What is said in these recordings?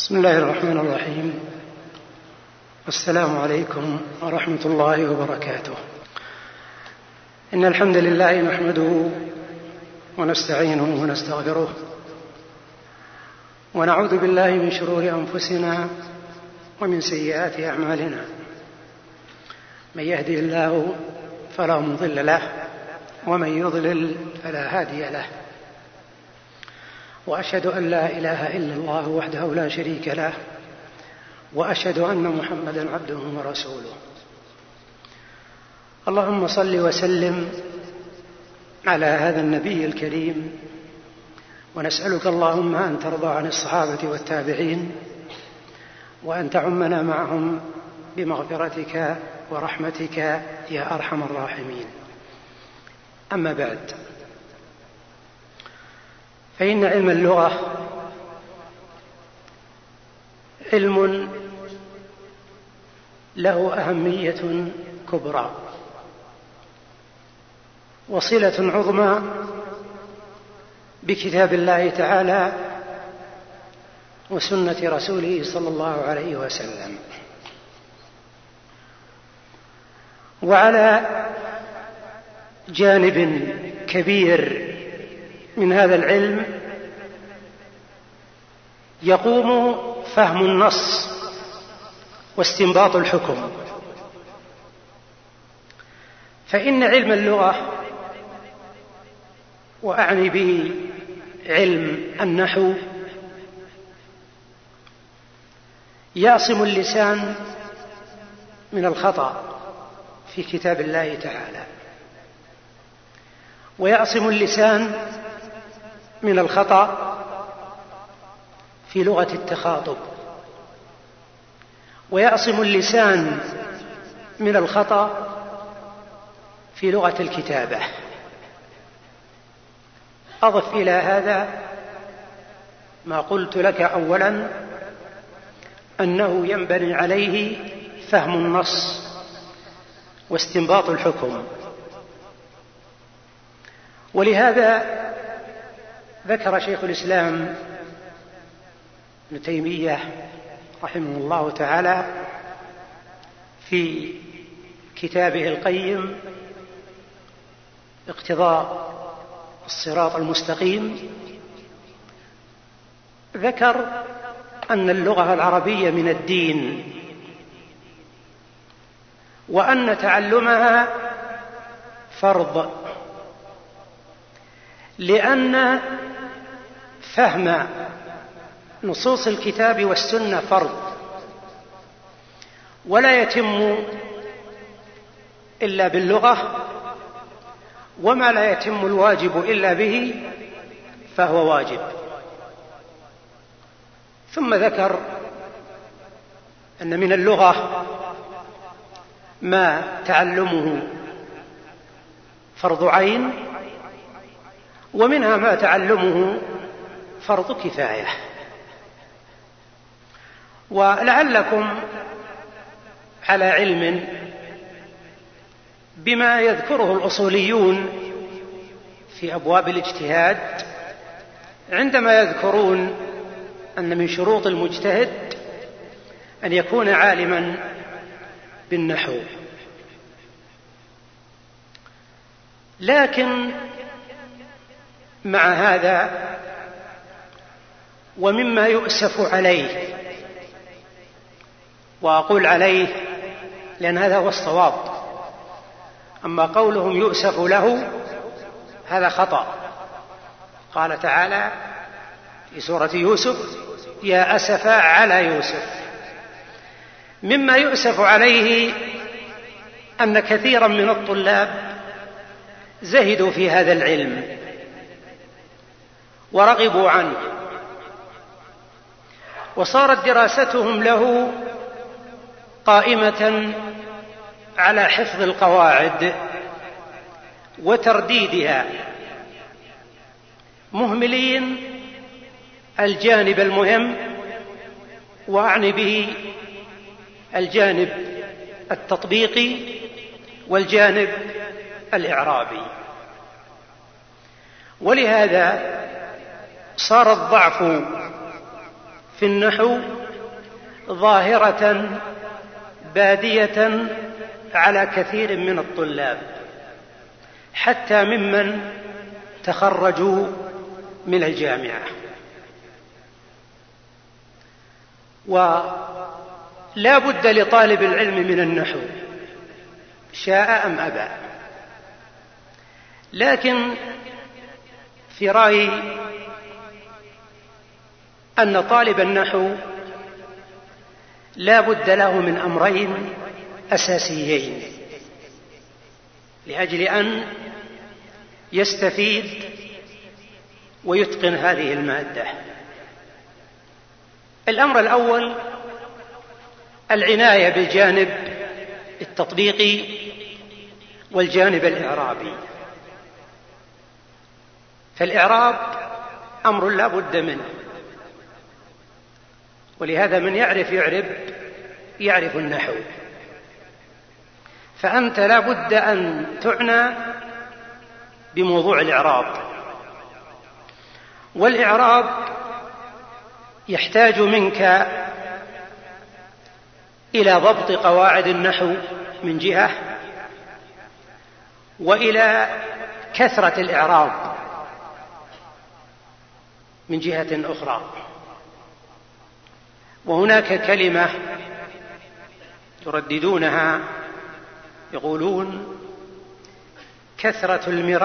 بسم الله الرحمن الرحيم، والسلام عليكم ورحمة الله وبركاته. إن الحمد لله نحمده ونستعينه ونستغفره، ونعوذ بالله من شرور أنفسنا ومن سيئات أعمالنا. من يهدي الله فلا مضل له، ومن يضلل فلا هادي له. وأشهد أن لا إله إلا الله وحده لا شريك له، وأشهد أن محمدًا عبده ورسوله. اللهم صل وسلم على هذا النبي الكريم، ونسألك اللهم أن ترضى عن الصحابة والتابعين، وأن تعمنا معهم بمغفرتك ورحمتك يا أرحم الراحمين. أما بعد، فإن علم اللغة علم له أهمية كبرى، وصلة عظمى بكتاب الله تعالى وسنة رسوله صلى الله عليه وسلم. وعلى جانب كبير من هذا العلم يقوم فهم النص واستنباط الحكم. فإن علم اللغة، وأعني به علم النحو، يعصم اللسان من الخطأ في كتاب الله تعالى، ويعصم اللسان من الخطأ في لغة التخاطب، ويعصم اللسان من الخطأ في لغة الكتابة. أضف إلى هذا ما قلت لك أولا، أنه ينبني عليه فهم النص واستنباط الحكم. ولهذا ذكر شيخ الإسلام ابن تيمية رحمه الله تعالى في كتابه القيم اقتضاء الصراط المستقيم، ذكر أن اللغة العربية من الدين، وأن تعلمها فرض، لأن فهم نصوص الكتاب والسنة فرض، ولا يتم إلا باللغة، وما لا يتم الواجب إلا به فهو واجب. ثم ذكر أن من اللغة ما تعلمه فرض عين، ومنها ما تعلمه فرض كفاية. ولعلكم على علم بما يذكره الأصوليون في أبواب الاجتهاد، عندما يذكرون أن من شروط المجتهد أن يكون عالما بالنحو. لكن مع هذا، ومما يؤسف عليه، وأقول عليه لأن هذا هو الصواب، أما قولهم يؤسف له هذا خطأ. قال تعالى في سورة يوسف: يا أسفا على يوسف. مما يؤسف عليه أن كثيرا من الطلاب زهدوا في هذا العلم ورغبوا عنه، وصارت دراستهم له قائمة على حفظ القواعد وترديدها، مهملين الجانب المهم، وأعني به الجانب التطبيقي والجانب الإعرابي. ولهذا صار الضعف في النحو ظاهرة بادية على كثير من الطلاب، حتى ممن تخرجوا من الجامعة. ولا بد لطالب العلم من النحو شاء أم أبى. لكن في رأيي أن طالب النحو لا بد له من أمرين أساسيين لأجل أن يستفيد ويتقن هذه المادة. الأمر الأول العناية بالجانب التطبيقي والجانب الإعرابي. فالإعراب أمر لا بد منه، ولهذا من يعرف النحو. فأنت لا بد أن تعنى بموضوع الإعراب، والإعراب يحتاج منك إلى ضبط قواعد النحو من جهة، وإلى كثرة الإعراب من جهة أخرى. وهناك كلمة يرددونها يقولون: كثرة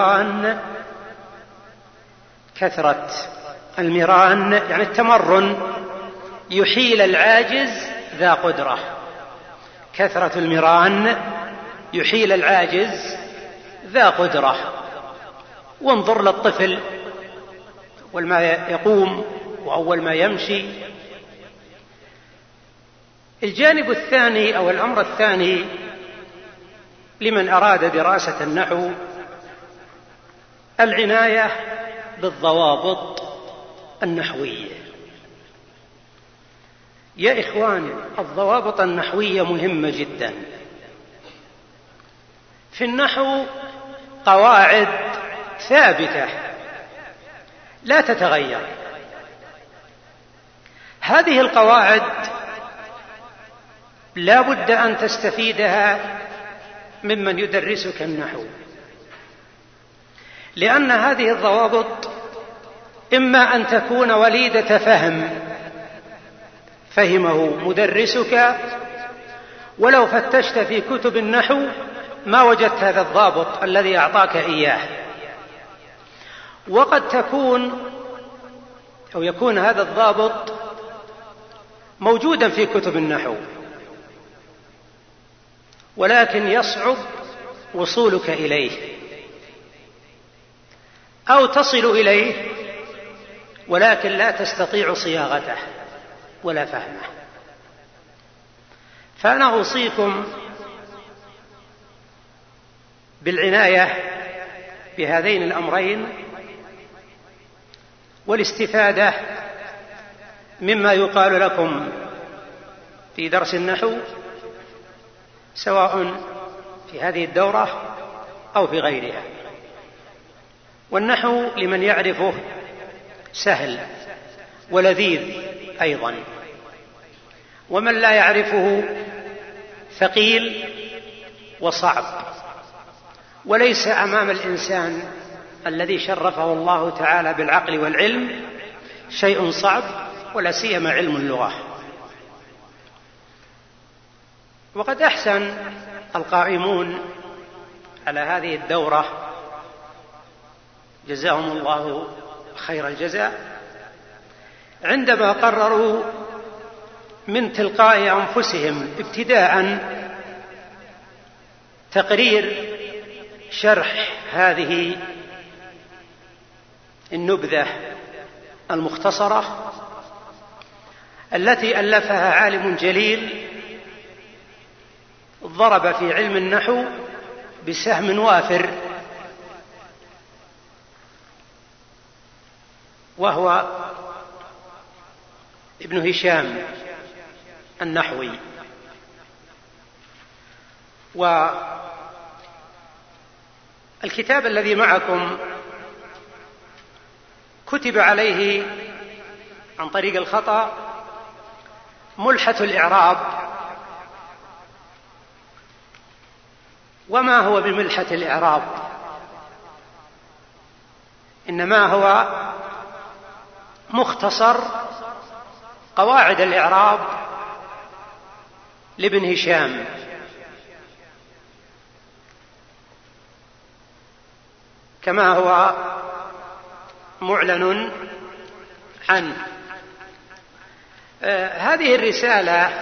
المران يعني التمرن يحيل العاجز ذا قدرة. كثرة المران يحيل العاجز ذا قدرة. وانظر للطفل أول ما يقوم وأول ما يمشي. الجانب الثاني أو الأمر الثاني لمن أراد دراسة النحو العناية بالضوابط النحوية. يا إخواني، الضوابط النحوية مهمة جدا. في النحو قواعد ثابتة لا تتغير. هذه القواعد لا بد أن تستفيدها ممن يدرسك النحو، لأن هذه الضوابط إما أن تكون وليدة فهمه مدرسك، ولو فتشت في كتب النحو ما وجدت هذا الضابط الذي أعطاك إياه. وقد يكون هذا الضابط موجودا في كتب النحو، ولكن يصعب وصولك إليه، أو تصل إليه ولكن لا تستطيع صياغته ولا فهمه. فأنا أوصيكم بالعناية بهذين الأمرين والاستفادة مما يقال لكم في درس النحو، سواء في هذه الدورة أو في غيرها. والنحو لمن يعرفه سهل ولذيذ أيضا، ومن لا يعرفه ثقيل وصعب. وليس أمام الإنسان الذي شرفه الله تعالى بالعقل والعلم شيء صعب، ولا سيما علم اللغة. وقد أحسن القائمون على هذه الدورة جزاهم الله خير الجزاء عندما قرروا من تلقاء أنفسهم ابتداء تقرير شرح هذه النبذة المختصرة التي ألفها عالم جليل ضرب في علم النحو بسهم وافر، وهو ابن هشام النحوي. والكتاب الذي معكم كتب عليه عن طريق الخطأ ملحة الإعراب. وما هو بملحة الإعراب؟ إنما هو مختصر قواعد الإعراب لابن هشام، كما هو معلن عنه. هذه الرسالة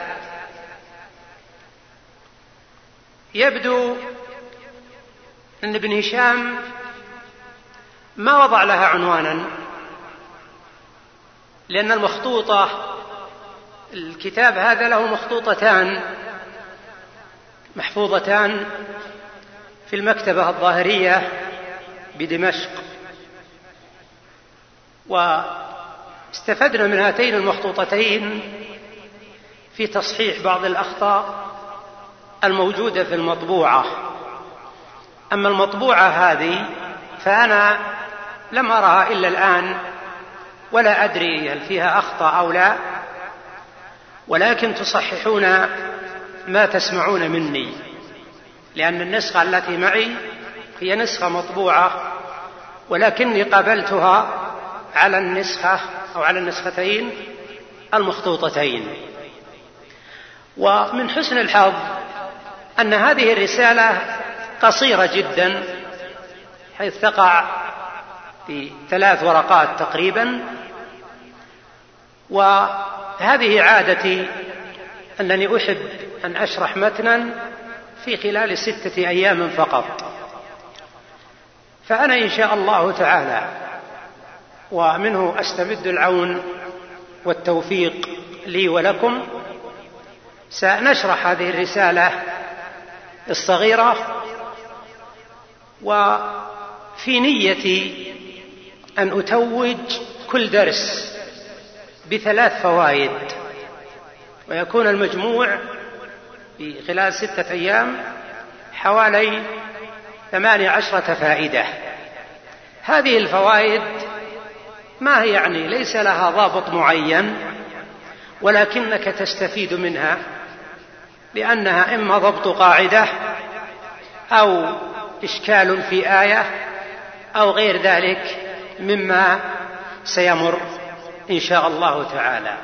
يبدو أن ابن هشام ما وضع لها عنوانا، لأن المخطوطة، الكتاب هذا له مخطوطتان محفوظتان في المكتبة الظاهرية بدمشق، واستفدنا من هاتين المخطوطتين في تصحيح بعض الأخطاء الموجودة في المطبوعة. أما المطبوعة هذه فأنا لم أرها إلا الآن، ولا أدري هل فيها أخطاء أو لا، ولكن تصححون ما تسمعون مني، لأن النسخة التي معي هي نسخة مطبوعة، ولكني قابلتها على النسخة أو على النسختين المخطوطتين. ومن حسن الحظ أن هذه الرسالة قصيرة جدا، حيث تقع في 3 ورقات تقريبا، وهذه عادتي أنني أحب أن أشرح متنا في خلال 6 أيام فقط. فأنا إن شاء الله تعالى، ومنه أستمد العون والتوفيق لي ولكم، سنشرح هذه الرسالة الصغيرة، وفي نيتي أن أتوج كل درس ب3 فوائد، ويكون المجموع في خلال 6 أيام حوالي 18 فائدة. هذه الفوائد ما هي يعني ليس لها ضابط معين، ولكنك تستفيد منها، لأنها إما ضبط قاعدة أو إشكال في آية أو غير ذلك مما سيمر إن شاء الله تعالى.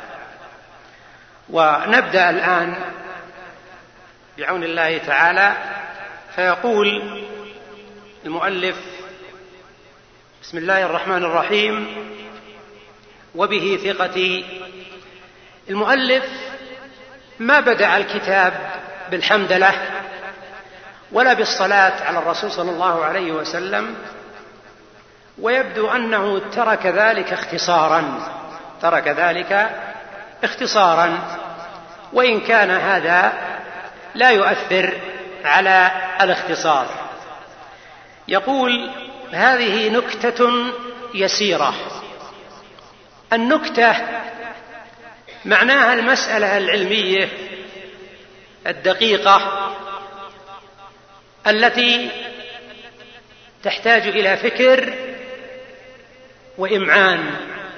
ونبدأ الآن بعون الله تعالى. فيقول المؤلف: بسم الله الرحمن الرحيم، وبه ثقتي. المؤلف ما بدأ الكتاب بالحمد له ولا بالصلاة على الرسول صلى الله عليه وسلم، ويبدو أنه ترك ذلك اختصارا، وإن كان هذا لا يؤثر على الاختصار. يقول: هذه نكتة يسيرة. النكتة معناها المسألة العلمية الدقيقة التي تحتاج إلى فكر وإمعان.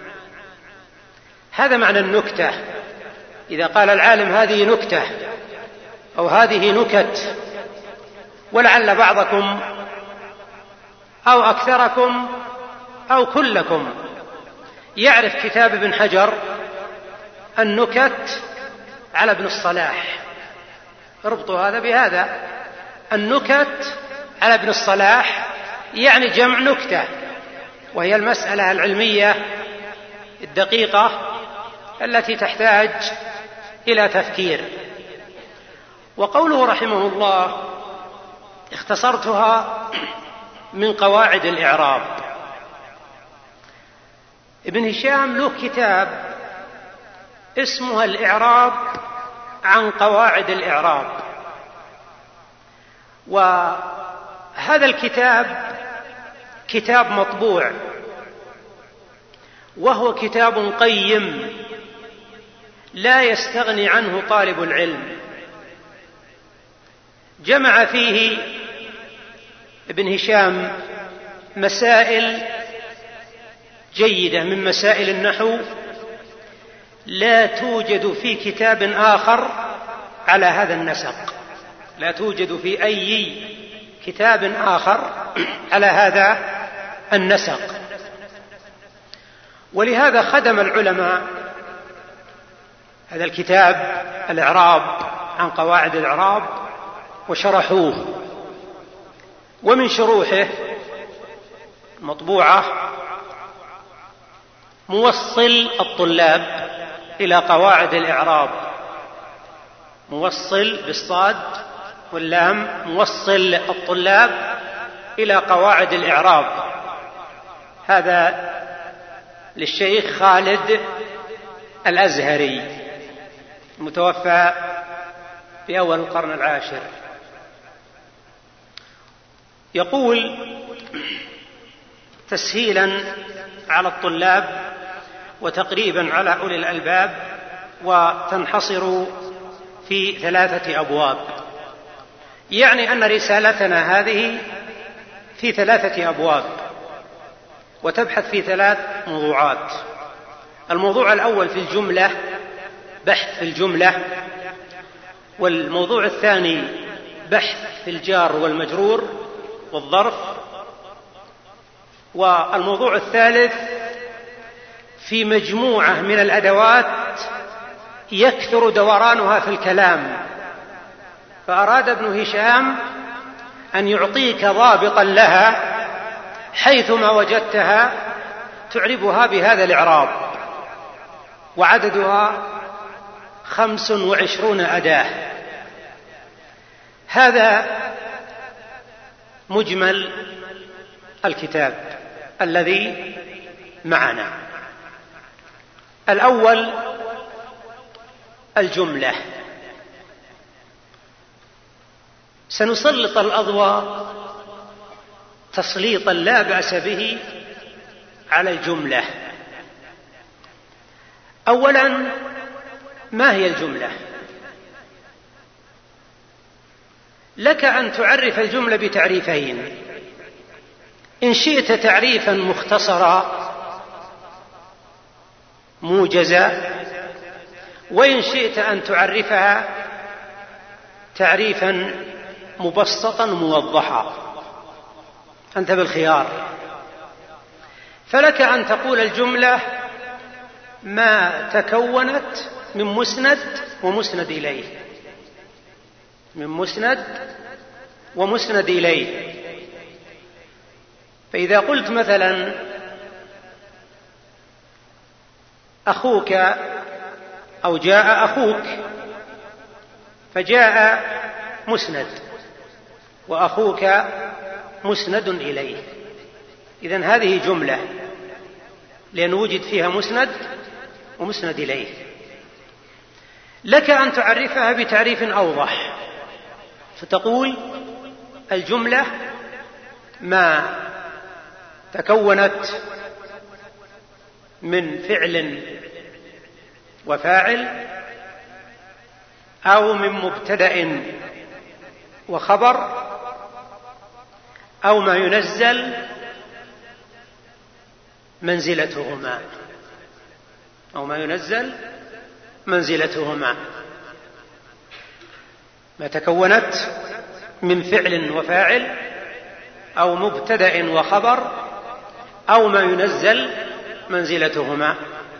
هذا معنى النكتة. إذا قال العالم هذه نكتة أو هذه نكت، ولعل بعضكم أو أكثركم أو كلكم يعرف كتاب ابن حجر النكت على ابن الصلاح. اربطوا هذا بهذا: النكت على ابن الصلاح يعني جمع نكتة، وهي المسألة العلمية الدقيقة التي تحتاج إلى تفكير. وقوله رحمه الله: اختصرتها من قواعد الإعراب. ابن هشام له كتاب اسمه الإعراب عن قواعد الإعراب، وهذا الكتاب كتاب مطبوع، وهو كتاب قيم لا يستغني عنه طالب العلم. جمع فيه ابن هشام مسائل جيدة من مسائل النحو لا توجد في كتاب آخر على هذا النسق، لا توجد في أي كتاب آخر على هذا النسق. ولهذا خدم العلماء هذا الكتاب الإعراب عن قواعد الإعراب وشرحوه. ومن شروحه مطبوعة موصل الطلاب إلى قواعد الإعراب، موصل بالصاد واللام، موصل الطلاب إلى قواعد الإعراب. هذا للشيخ خالد الأزهري المتوفى في أول القرن العاشر. يقول تسهيلا على الطلاب وتقريبا على أولي الألباب، وتنحصر في 3 أبواب، يعني أن رسالتنا هذه في 3 أبواب وتبحث في 3 موضوعات. الموضوع الأول في الجملة، بحث في الجملة، والموضوع الثاني بحث في الجار والمجرور والظرف، والموضوع الثالث في مجموعة من الأدوات يكثر دورانها في الكلام. فأراد ابن هشام أن يعطيك ضابطا لها حيثما وجدتها تعربها بهذا الإعراب، وعددها 25 أداة. هذا مجمل الكتاب الذي معنا. الأول الجملة. سنسلط الأضواء تسليطا لا بأس به على الجملة. أولا، ما هي الجملة؟ لك أن تعرف الجملة بتعريفين: إن شئت تعريفا مختصرا موجزا، وإن شئت أن تعرفها تعريفا مبسطا موضحا، أنت بالخيار. فلك أن تقول الجملة ما تكونت من مسند ومسند إليه، من مسند ومسند إليه. فإذا قلت مثلا أخوك أو جاء أخوك، فجاء مسند وأخوك مسند إليه، إذن هذه جملة لأن وجد فيها مسند ومسند إليه. لك أن تعرفها بتعريف أوضح، فتقول الجملة ما تكونت من فعل وفاعل، أو من مبتدأ وخبر، أو ما ينزل منزلتهما، أو ما ينزل منزلتهما. ما تكونت من فعل وفاعل أو مبتدأ وخبر أو ما ينزل منزلتهما.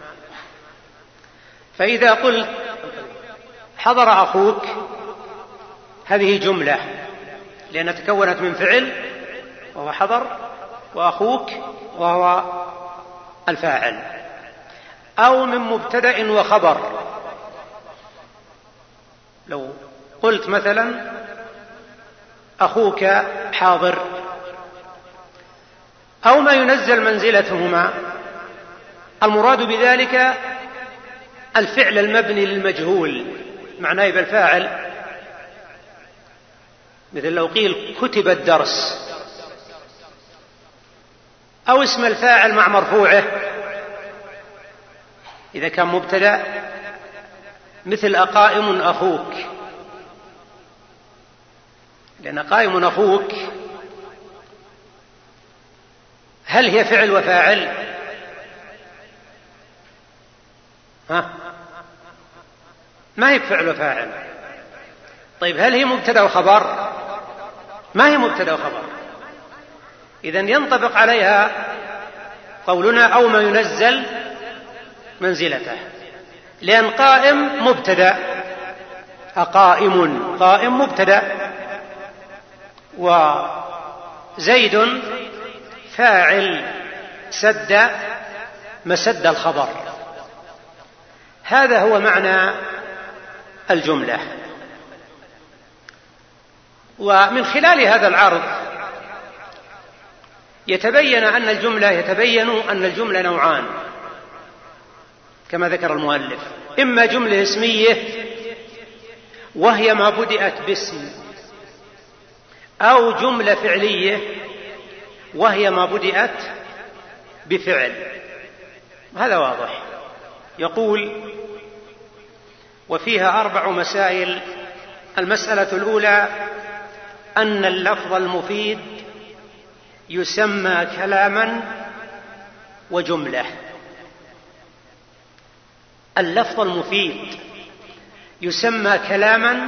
فإذا قلت حضر أخوك، هذه جملة لأنها تكونت من فعل وهو حضر، وأخوك وهو الفاعل، أو من مبتدأ وخبر. لو قلت مثلا أخوك حاضر، أو ما ينزل منزلتهما، المراد بذلك الفعل المبني للمجهول مع نائب الفاعل، مثل لو قيل كتب الدرس، أو اسم الفاعل مع مرفوعه إذا كان مبتدأ، مثل أقائم أخوك، لأن قائم أخوك هل هي فعل وفاعل؟ ما هي فعل وفاعل. طيب هل هي مبتدأ وخبر؟ ما هي مبتدأ وخبر. إذن ينطبق عليها قولنا أو ما ينزل منزلته، لأن قائم مبتدأ، أقائم قائم مبتدأ، وزيد فاعل سد مسد الخبر. هذا هو معنى الجملة. ومن خلال هذا العرض يتبين أن الجملة نوعان كما ذكر المؤلف: إما جملة اسمية وهي ما بدأت باسم، أو جملة فعلية وهي ما بدأت بفعل. هذا واضح. يقول: وفيها 4 مسائل. المسألة الأولى أن اللفظ المفيد يسمى كلاما وجملة. اللفظ المفيد يسمى كلاما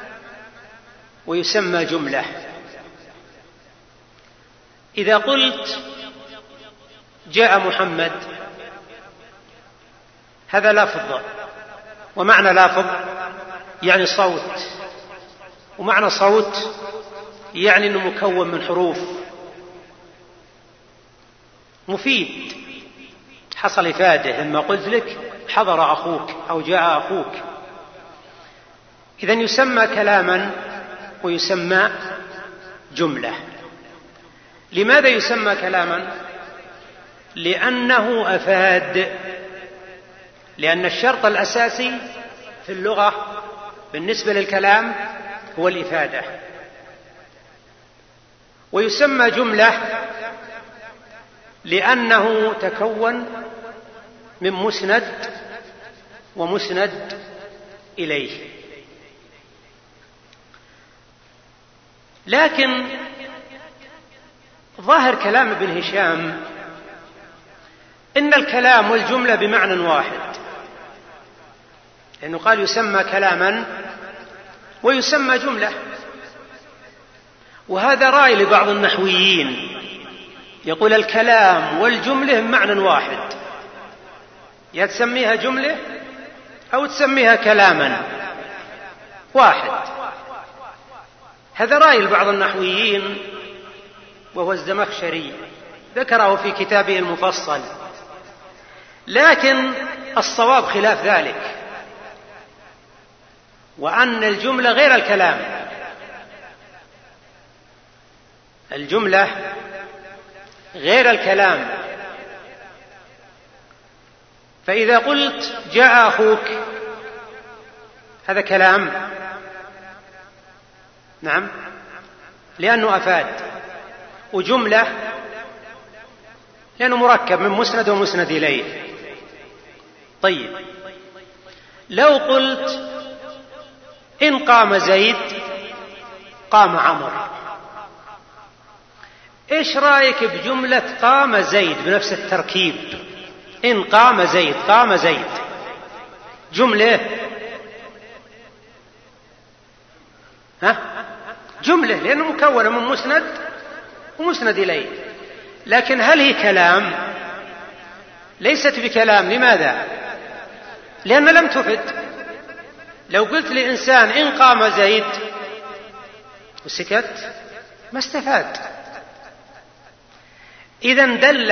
ويسمى جملة. إذا قلت جاء محمد، هذا لفظ، ومعنى لفظ يعني صوت، ومعنى صوت يعني أنه مكون من حروف. مفيد، حصل إفادة لما قلت لك حضر أخوك أو جاء أخوك. إذن يسمى كلاما ويسمى جملة. لماذا يسمى كلاما؟ لأنه أفاد، لأن الشرط الأساسي في اللغة بالنسبة للكلام هو الإفادة. ويسمى جملة لأنه تكون من مسند ومسند إليه. لكن ظاهر كلام ابن هشام إن الكلام والجملة بمعنى واحد، لأنه قال يسمى كلاما ويسمى جملة. وهذا رأي لبعض النحويين، يقول الكلام والجملة بمعنى واحد، يا تسميها جملة أو تسميها كلاما واحد. هذا رأي لبعض النحويين، وهو الزمخشري ذكره في كتابه المفصل. لكن الصواب خلاف ذلك، وأن الجملة غير الكلام. الجملة غير الكلام. فإذا قلت جاء أخوك، هذا كلام، نعم، لأنه أفاد. وجملة لأنه مركب من مسند ومسند إليه. طيب، لو قلت إن قام زيد قام عمر، إيش رأيك بجملة قام زيد بنفس التركيب؟ إن قام زيد، قام زيد جملة، جملة لأنه مكونة من مسند ومسند إليه. لكن هل هي كلام؟ ليست بكلام. لماذا؟ لأن لم تفد. لو قلت لإنسان إن قام زيد وسكت ما استفاد. إذن دل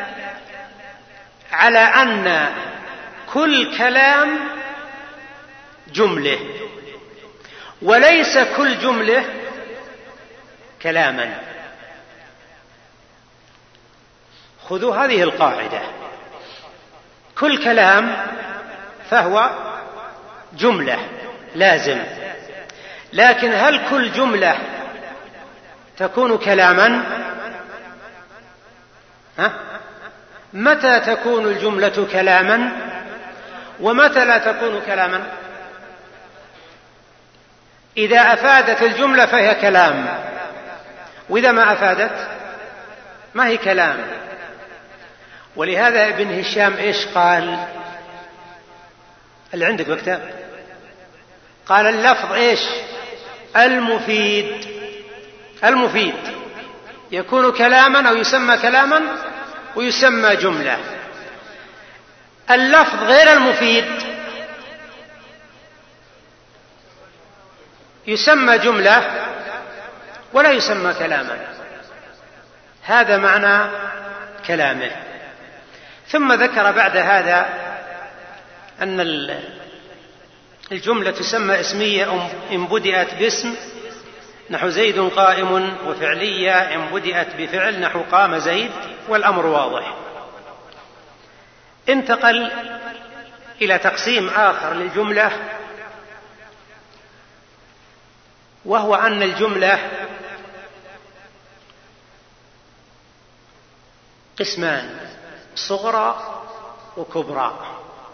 على أن كل كلام جملة، وليس كل جملة كلاما. خذوا هذه القاعدة: كل كلام فهو جملة لازم. لكن هل كل جملة تكون كلاما؟ متى تكون الجملة كلاما ومتى لا تكون كلاما؟ إذا أفادت الجملة فهي كلام، وإذا ما أفادت ما هي كلام. ولهذا ابن هشام إيش قال؟ اللي عندك بكتاب قال اللفظ إيش؟ المفيد. المفيد يكون كلاما أو يسمى كلاما ويسمى جملة. اللفظ غير المفيد يسمى جملة ولا يسمى كلاما. هذا معنى كلامه. ثم ذكر بعد هذا أن الجملة تسمى اسمية إن بدأت باسم، نحو زيد قائم، وفعلية إن بدأت بفعل، نحو قام زيد، والأمر واضح. انتقل إلى تقسيم آخر للجملة، وهو أن الجملة قسمان: صغرى وكبرى.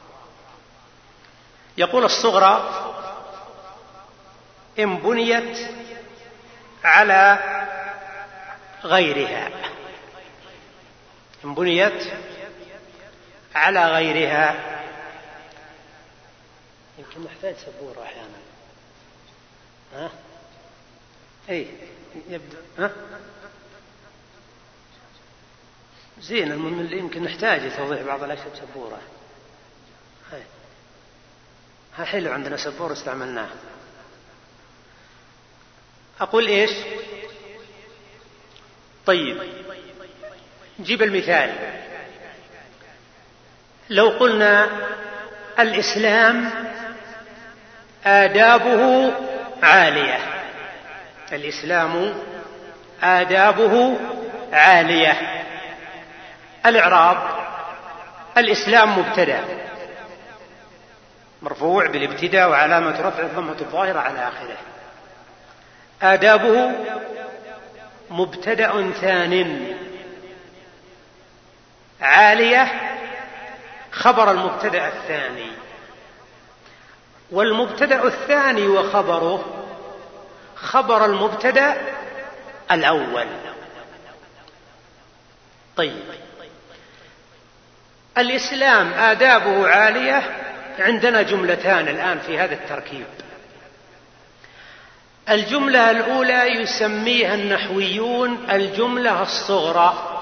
يقول الصغرى إن بنيت على غيرها، إن بنيت على غيرها. يمكن نحتاج سبورة أحيانا. أي يبدأ زين. اللي يمكن نحتاج توضيح بعض الأشياء بسبورة. ها حلو، عندنا سبورة استعملناه. أقول إيش؟ طيب نجيب المثال. لو قلنا الإسلام آدابه عالية، الإسلام آدابه عالية. الإعراب: الإسلام مبتدأ مرفوع بالابتداء وعلامة رفع الضمة الظاهرة على آخره. آدابه مبتدأ ثان، عالية خبر المبتدأ الثاني، والمبتدأ الثاني وخبره خبر المبتدأ الأول. طيب، الإسلام آدابه عالية، عندنا جملتان الآن في هذا التركيب. الجملة الأولى يسميها النحويون الجملة الصغرى،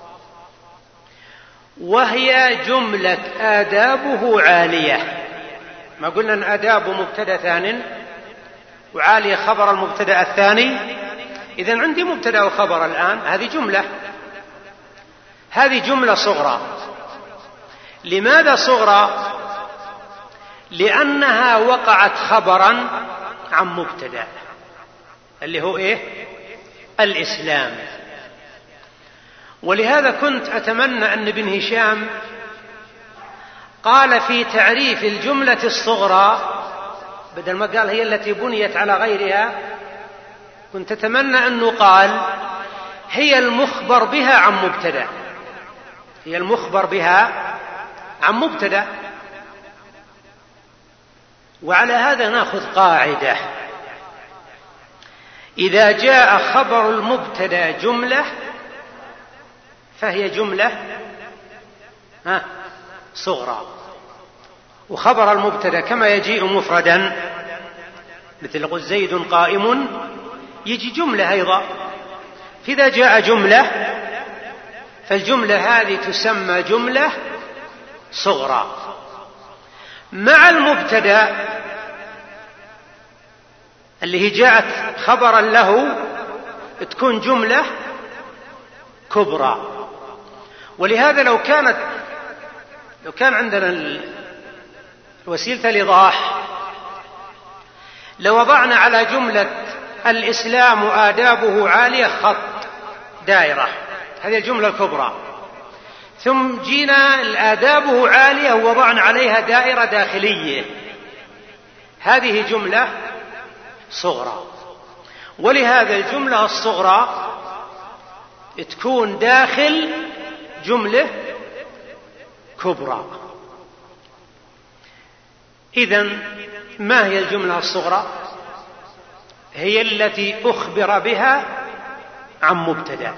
وهي جملة آدابه عالية. ما قلنا أن آدابه مبتدأ ثان وعالية خبر المبتدأ الثاني؟ إذن عندي مبتدأ وخبر الآن، هذه جملة، هذه جملة صغرى. لماذا صغرى؟ لأنها وقعت خبرا عن مبتدأ اللي هو إيه؟ الإسلام. ولهذا كنت أتمنى أن ابن هشام قال في تعريف الجملة الصغرى، بدل ما قال هي التي بنيت على غيرها، كنت أتمنى أنه قال هي المخبر بها عن مبتدأ، هي المخبر بها عن مبتدأ. وعلى هذا نأخذ قاعدة: إذا جاء خبر المبتدأ جملة فهي جملة صغرى، وخبر المبتدأ كما يجيء مفردا مثل قل زيد قائم يجي جملة أيضا. فإذا جاء جملة فالجملة هذه تسمى جملة صغرى. مع المبتدأ اللي هي جاءت خبرا له تكون جملة كبرى. ولهذا لو كان عندنا وسيلة الإيضاح لوضعنا على جملة الإسلام آدابه عالية خط دائرة، هذه الجملة الكبرى، ثم جينا آدابه عالية ووضعنا عليها دائرة داخلية، هذه جملة صغرى. ولهذا الجملة الصغرى تكون داخل جملة كبرى. إذن ما هي الجملة الصغرى؟ هي التي أخبر بها عن مبتدأ.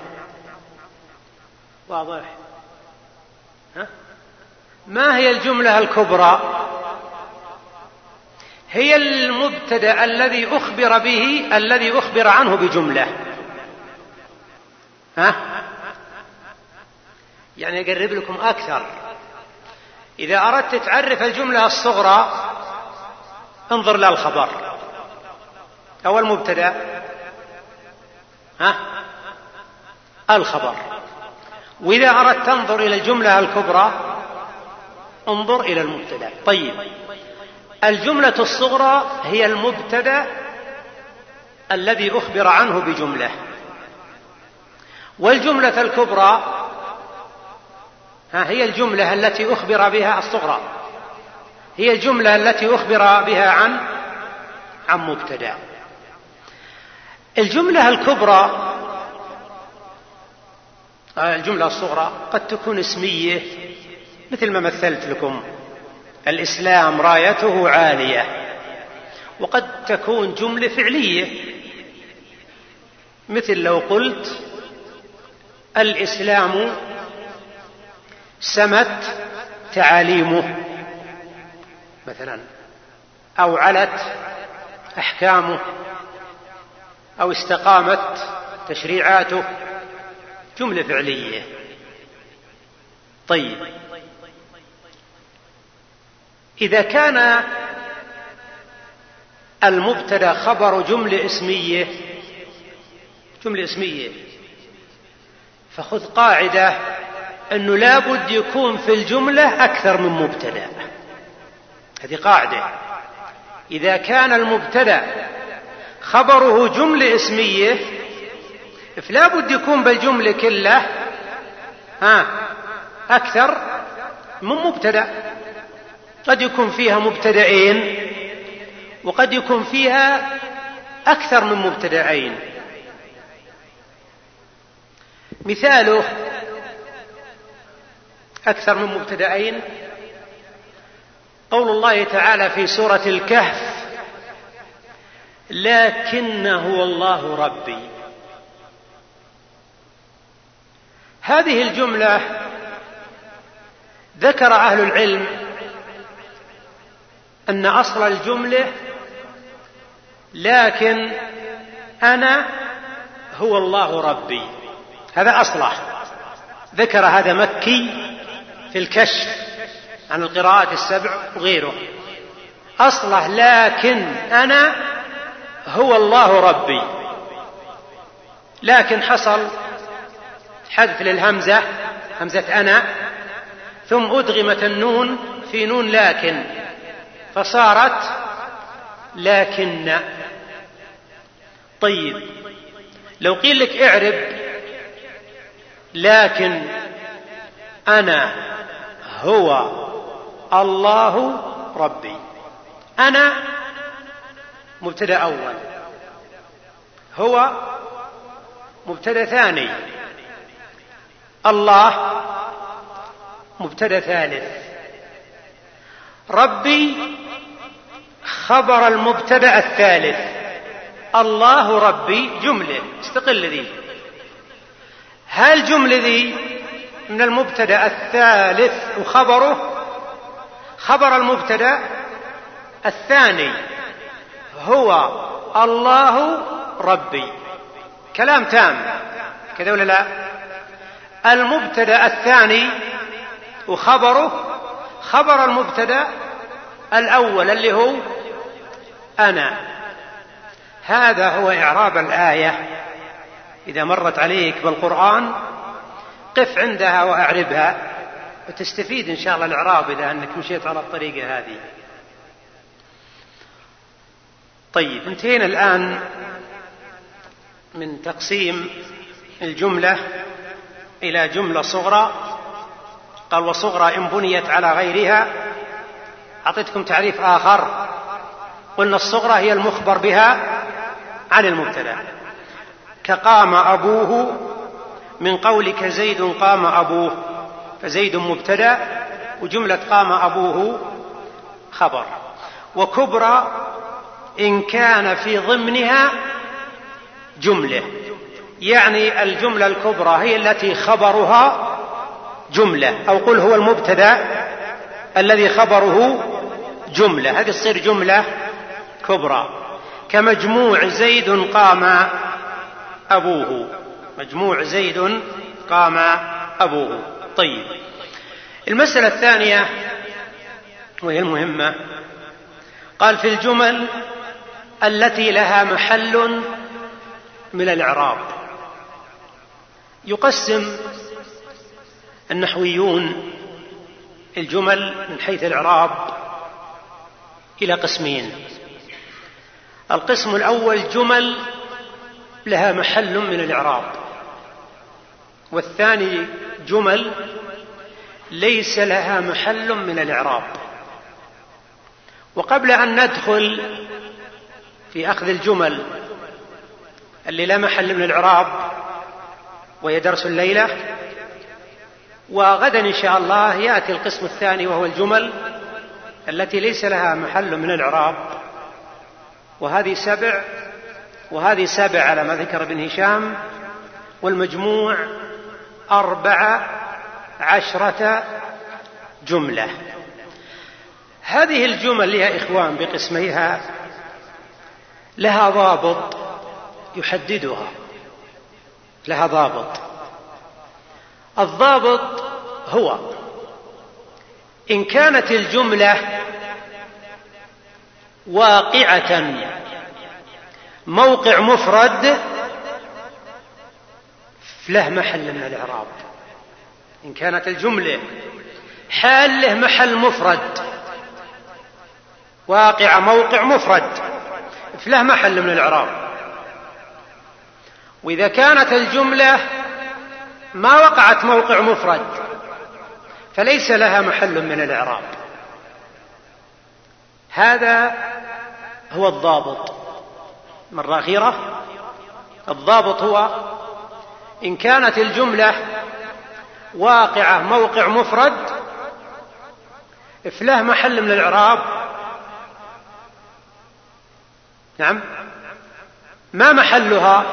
واضح؟ ما هي الجملة الكبرى؟ هي المبتدأ الذي أخبر به، الذي أخبر عنه بجملة. يعني أقرب لكم أكثر، إذا أردت تعرف الجملة الصغرى انظر للخبر أو المبتدأ، الخبر. وإذا أردت تنظر إلى الجملة الكبرى انظر إلى المبتدأ. طيب، الجملة الصغرى هي المبتدأ الذي أخبر عنه بجملة، والجملة الكبرى هي الجملة التي أخبر بها، الصغرى هي الجملة التي أخبر بها عن مبتدأ. الجملة الكبرى، الجملة الصغرى قد تكون اسمية مثل ما مثلت لكم، الإسلام رايته عالية، وقد تكون جملة فعلية مثل لو قلت الإسلام سمت تعاليمه مثلا، أو علت أحكامه، أو استقامت تشريعاته، جملة فعلية. طيب، إذا كان المبتدأ خبر جملة اسمية، فخذ قاعدة أنه لا بد يكون في الجملة أكثر من مبتدأ. هذه قاعدة، إذا كان المبتدأ خبره جملة اسمية فلا بد يكون بالجملة كلها أكثر من مبتدأ. قد يكون فيها مبتدأين، وقد يكون فيها أكثر من مبتدأين. مثاله أكثر من مبتدأين قول الله تعالى في سورة الكهف: لكن هو الله ربي. هذه الجملة ذكر أهل العلم أن أصل الجملة لكن أنا هو الله ربي، هذا أصله. ذكر هذا مكي في الكشف عن القراءات السبع وغيره. أصله لكن أنا هو الله ربي، لكن حصل حذف للهمزة، همزة أنا، ثم أدغمت النون في نون لكن، فصارت لكن. طيب، لو قيل لك اعرب لكن أنا هو الله ربي، أنا مبتدأ أول، هو مبتدأ ثاني، الله مبتدأ ثالث، ربي خبر المبتدأ الثالث، الله ربي جملة استقل ذي. هل جملة ذي من المبتدأ الثالث وخبره خبر المبتدأ الثاني هو الله ربي، كلام تام كذا ولا لا؟ المبتدأ الثاني وخبره خبر المبتدأ الأول اللي هو أنا. هذا هو إعراب الآية. إذا مرت عليك بالقرآن قف عندها وأعربها وتستفيد إن شاء الله الإعراب إذا أنك مشيت على الطريقة هذه. طيب، انتهينا الآن من تقسيم الجملة إلى جملة صغرى. قال: وصغرى إن بنيت على غيرها. أعطيتكم تعريف آخر، قلنا الصغرى هي المخبر بها عن المبتدأ، كقام أبوه من قولك زيد قام أبوه، فزيد مبتدأ وجملة قام أبوه خبر. وكبرى إن كان في ضمنها جملة، يعني الجملة الكبرى هي التي خبرها جملة، أو قل هو المبتدأ الذي خبره جملة، هذه تصير جملة كبرى، كمجموع زيد قام أبوه. مجموع زيد قام أبوه. طيب، المسألة الثانية وهي المهمة، قال في الجمل التي لها محل من الإعراب. يقسم النحويون الجمل من حيث الإعراب إلى قسمين. القسم الأول جمل لها محل من الإعراب، والثاني جمل ليس لها محل من الإعراب. وقبل أن ندخل في أخذ الجمل اللي لا محل من الإعراب وهي درس الليلة، وغدا إن شاء الله يأتي القسم الثاني وهو الجمل التي ليس لها محل من الإعراب، وهذه سبع على ما ذكر ابن هشام، والمجموع 14 جملة. هذه الجمل يا إخوان بقسميها لها ضابط يحددها، لها ضابط. الضابط هو إن كانت الجملة واقعة موقع مفرد له محل من الإعراب. إن كانت الجملة حال له محل مفرد، واقع موقع مفرد، له محل من الإعراب. وإذا كانت الجملة ما وقعت موقع مفرد فليس لها محل من الإعراب. هذا هو الضابط. مرة أخيرة، الضابط هو إن كانت الجملة واقعة موقع مفرد فله محل من الإعراب. نعم، ما محلها؟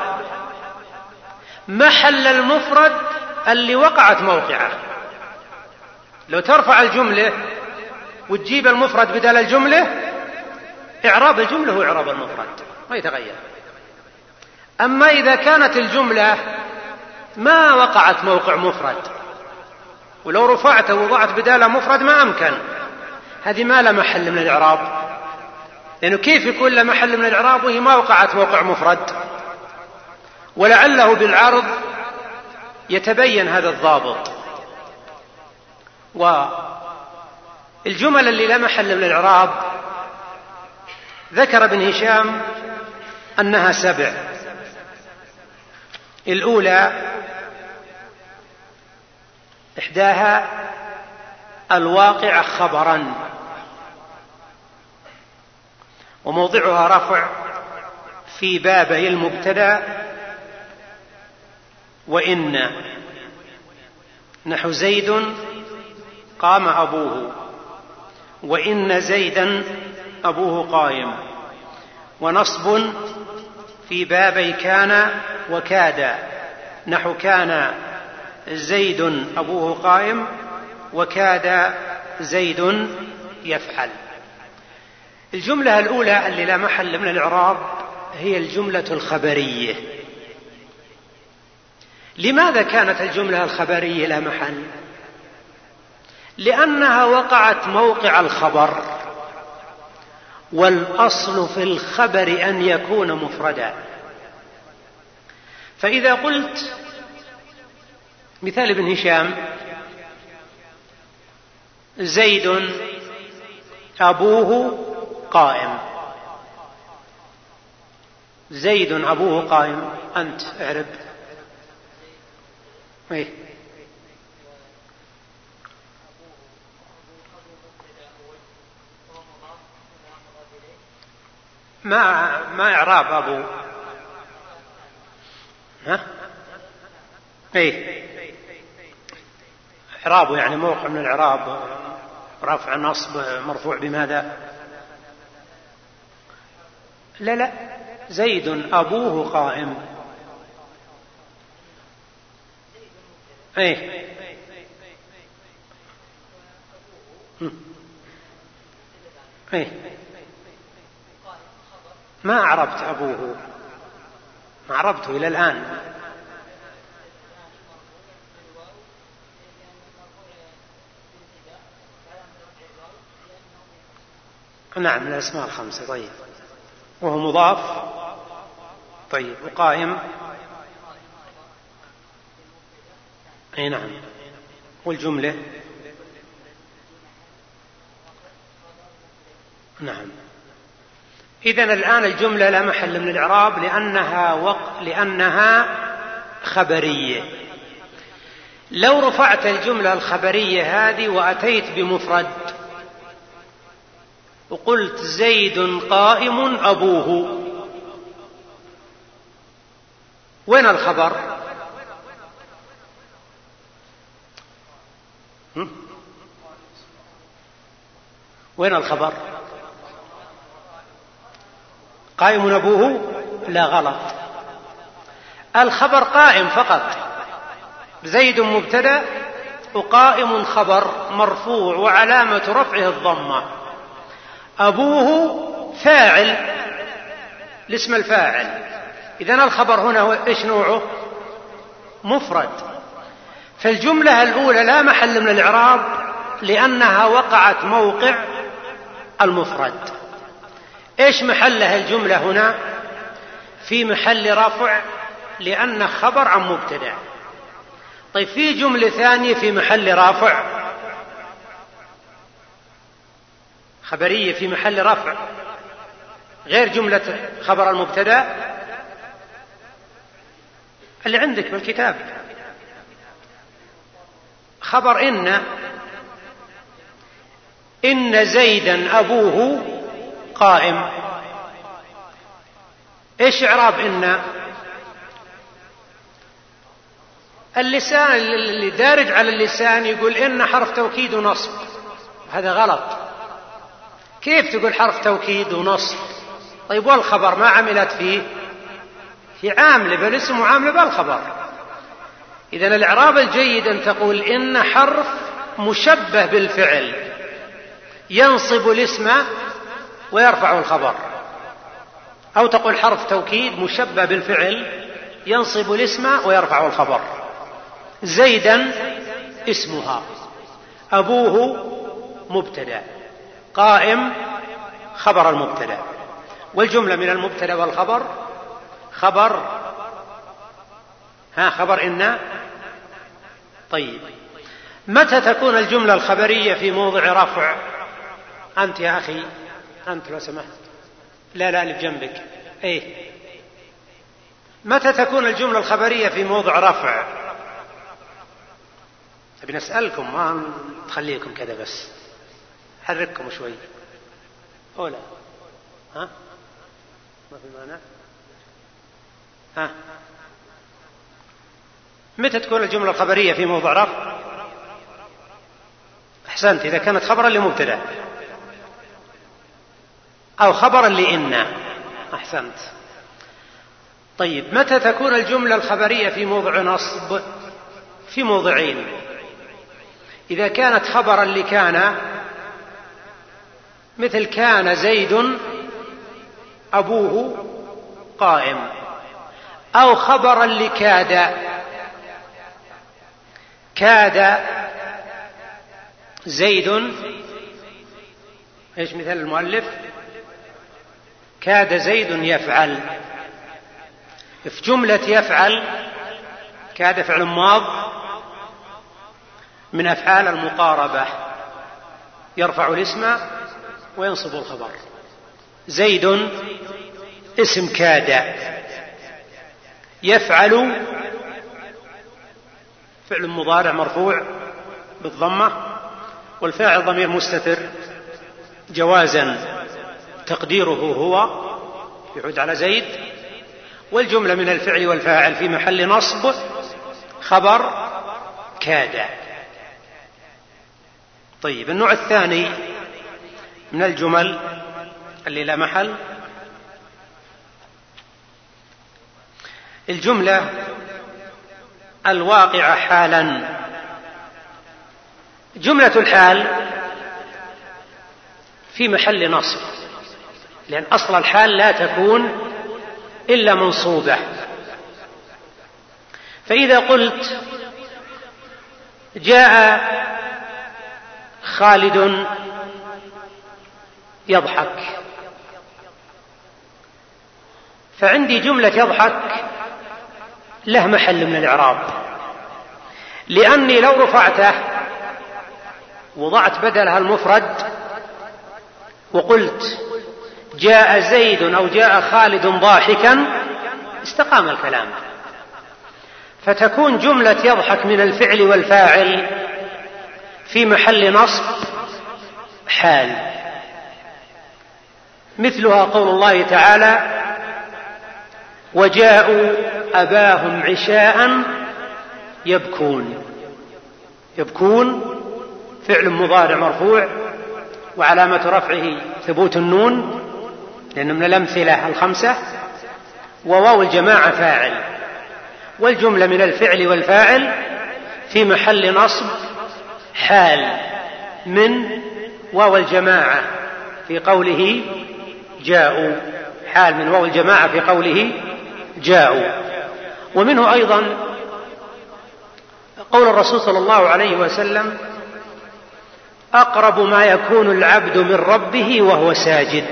محل المفرد اللي وقعت موقعه. لو ترفع الجملة وتجيب المفرد بدل الجملة، إعراب الجملة هو إعراب المفرد ما يتغير. أما إذا كانت الجملة ما وقعت موقع مفرد ولو رفعت ووضعت بدالها مفرد ما أمكن، هذه ما لها محل من الإعراب. لأنه كيف يكون لها محل من الإعراب وهي ما وقعت موقع مفرد؟ ولعله بالعرض يتبين هذا الضابط. والجمل اللي لا محل من الإعراب ذكر ابن هشام أنها 7. الأولى إحداها الواقع خبرا، وموضعها رفع في بابي المبتدأ وإن، نحو زيد قام أبوه، وإن زيدا أبوه قائم. ونصب في بابي كان وكاد، نحو كان زيد أبوه قائم وكاد زيد يفعل. الجملة الأولى اللي لا محل من الإعراب هي الجملة الخبرية. لماذا كانت الجملة الخبرية لا محل؟ لأنها وقعت موقع الخبر، والأصل في الخبر أن يكون مفردا. فإذا قلت مثال ابن هشام زيد أبوه قائم، زيد أبوه قائم، أنت اعرب. إيه؟ ما إعراب أبو؟ ها؟ إيه؟ إعرابه يعني موقع من الإعراب، رفع نصب مرفوع بماذا؟ لا، زيد أبوه قائم. إيه؟ إيه؟ ما أعربت أبوه، ما أعربته إلى الآن. نعم، من الأسماء الخمسة. طيب، وهو مضاف. طيب، وقائم. أي نعم. والجملة. نعم. إذن الآن الجملة لا محل من الإعراب لأنها خبرية. لو رفعت الجملة الخبرية هذه وأتيت بمفرد وقلت زيد قائم أبوه، وين الخبر؟ وين الخبر؟ قائم أبوه؟ لا، غلط. الخبر قائم فقط. زيد مبتدأ وقائم خبر مرفوع وعلامة رفعه الضمة. أبوه فاعل، الاسم الفاعل. إذن الخبر هنا إيش نوعه؟ مفرد. فالجملة الأولى لا محل من الإعراب لأنها وقعت موقع المفرد. إيش محلها الجملة هنا؟ في محل رفع لأن خبر عن مبتدأ. طيب، في جملة ثانية في محل رفع خبرية في محل رفع غير جملة خبر المبتدأ اللي عندك بالكتاب. خبر إن زيدا أبوه قائم. إيش إعراب إن؟ اللسان اللي دارج على اللسان يقول إن حرف توكيد ونصب، هذا غلط. كيف تقول حرف توكيد ونصب؟ طيب، والخبر ما عملت فيه؟ في عاملة بالاسم وعاملة بالخبر. إذن الإعراب الجيد أن تقول إن حرف مشبه بالفعل ينصب الاسم ويرفع الخبر، أو تقول حرف توكيد مشبه بالفعل ينصب الاسم ويرفع الخبر. زيدا اسمها، أبوه مبتدأ، قائم خبر المبتدأ، والجملة من المبتدأ والخبر خبر إن. طيب، متى تكون الجملة الخبرية في موضع رفع؟ أنت يا أخي، أنت لو سمحت، لا اللي بجنبك. إيه، متى تكون الجملة الخبرية في موضع رفع؟ أبي نسألكم، ما تخليكم كذا بس، حرككم شوي. أولا ما في مانع. متى تكون الجملة الخبرية في موضع رفع؟ أحسنت، إذا كانت خبرا لمبتدأ أو خبرا لإن. أحسنت. طيب، متى تكون الجملة الخبرية في موضع نصب؟ في موضعين. إذا كانت خبرا لكان، مثل كان زيد أبوه قائم، أو خبرا لكاد، كاد زيد. ايش مثال المؤلف؟ كاد زيد يفعل. في جملة يفعل كاد فعل ماض من أفعال المقاربة، يرفع الاسم وينصب الخبر. زيد اسم كاد، يفعل فعل مضارع مرفوع بالضمة، والفاعل ضمير مستتر جوازا تقديره هو، يعود على زيد، والجملة من الفعل والفاعل في محل نصب خبر كاد. طيب، النوع الثاني من الجمل اللي لا محل، الجملة الواقعة حالا. جملة الحال في محل نصب لأن أصل الحال لا تكون إلا منصوبة. فإذا قلت جاء خالد يضحك، فعندي جملة يضحك له محل من الإعراب، لأني لو رفعته وضعت بدلها المفرد وقلت جاء زيد أو جاء خالد ضاحكا استقام الكلام، فتكون جملة يضحك من الفعل والفاعل في محل نصب حال. مثلها قول الله تعالى وجاءوا أباهم عشاء يبكون. يبكون فعل مضارع مرفوع وعلامة رفعه ثبوت النون لأنه من الأمثلة الخمسة، وواو الجماعة فاعل، والجملة من الفعل والفاعل في محل نصب حال من واو الجماعة في قوله جاءوا، حال من واو الجماعة في قوله جاءوا. ومنه أيضا قول الرسول صلى الله عليه وسلم أقرب ما يكون العبد من ربه وهو ساجد.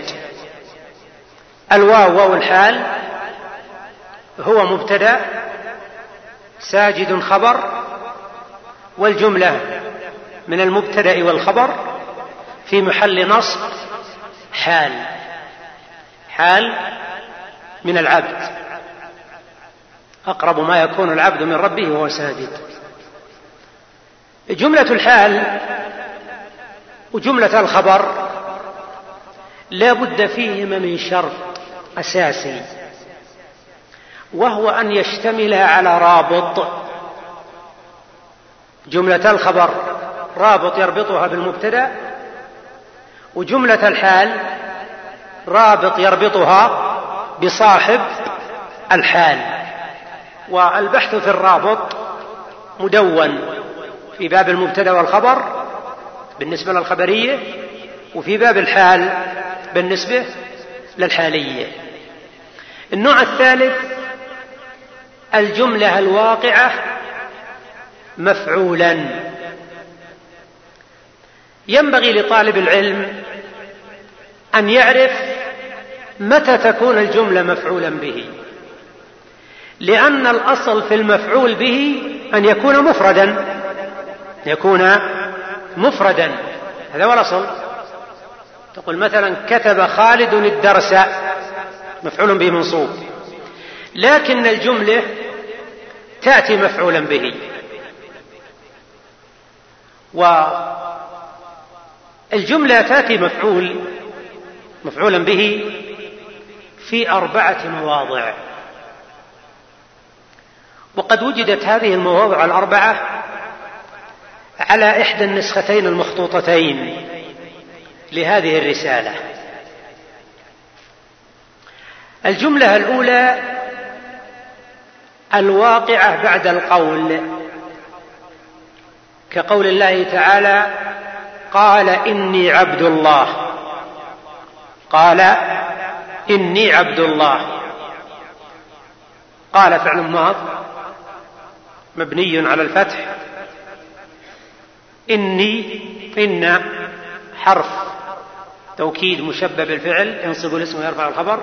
الواو واو الحال هو مبتدأ، ساجد خبر، والجملة من المبتدأ والخبر في محل نصب حال، حال من العبد. أقرب ما يكون العبد من ربه وهو ساجد. جملة الحال وجملة الخبر لا بد فيهما من شرط أساسي، وهو أن يشتمل على رابط. جملة الخبر رابط يربطها بالمبتدأ، وجملة الحال رابط يربطها بصاحب الحال. والبحث في الرابط مدون في باب المبتدأ والخبر بالنسبة للخبرية، وفي باب الحال بالنسبة للحالية. النوع الثالث الجملة الواقعة مفعولا. ينبغي لطالب العلم أن يعرف متى تكون الجملة مفعولا به، لأن الأصل في المفعول به أن يكون مفردا، يكون مفردا، هذا هو الأصل. تقول مثلا كتب خالد الدرس، مفعول به منصوب، لكن الجملة تأتي مفعولا به. والجملة تأتي مفعولا به في 4 مواضع، وقد وجدت هذه المواضع 4 على إحدى النسختين المخطوطتين لهذه الرسالة. الجملة الأولى الواقعة بعد القول، كقول الله تعالى قال إني عبد الله، قال إني عبد الله. قال فعل ماض مبني على الفتح، إن حرف توكيد مشبه بالفعل ينصب الاسم ويرفع الخبر،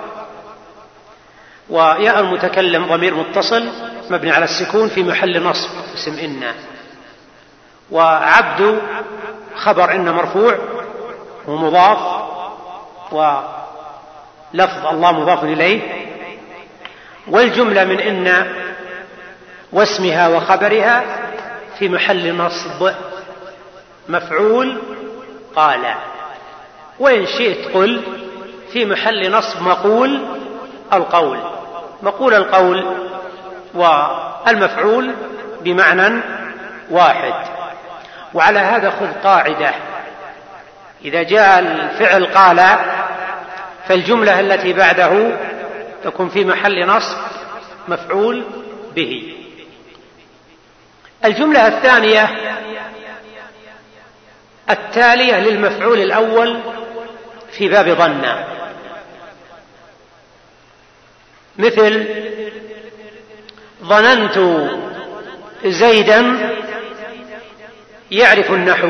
وياء المتكلم ضمير متصل مبني على السكون في محل نصب اسم إن، وعبد خبر إن مرفوع ومضاف، ولفظ الله مضاف إليه، والجملة من إن واسمها وخبرها في محل نصب مفعول قال. وإن شئت قل في محل نصب مقول القول، مقول القول والمفعول بمعنى واحد. وعلى هذا خذ قاعدة: إذا جاء الفعل قال فالجملة التي بعده تكون في محل نصب مفعول به. الجملة الثانية التالية للمفعول الأول في باب ظن، مثل ظننت زيدا يعرف النحو.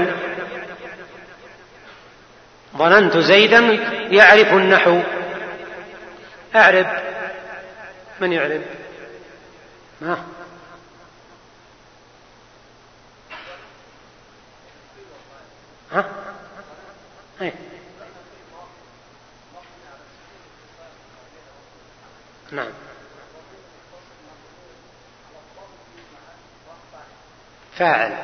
ظننت زيدا يعرف النحو. أعرب. من يعرب؟ ها؟ ها؟ أي. نعم. فاعل.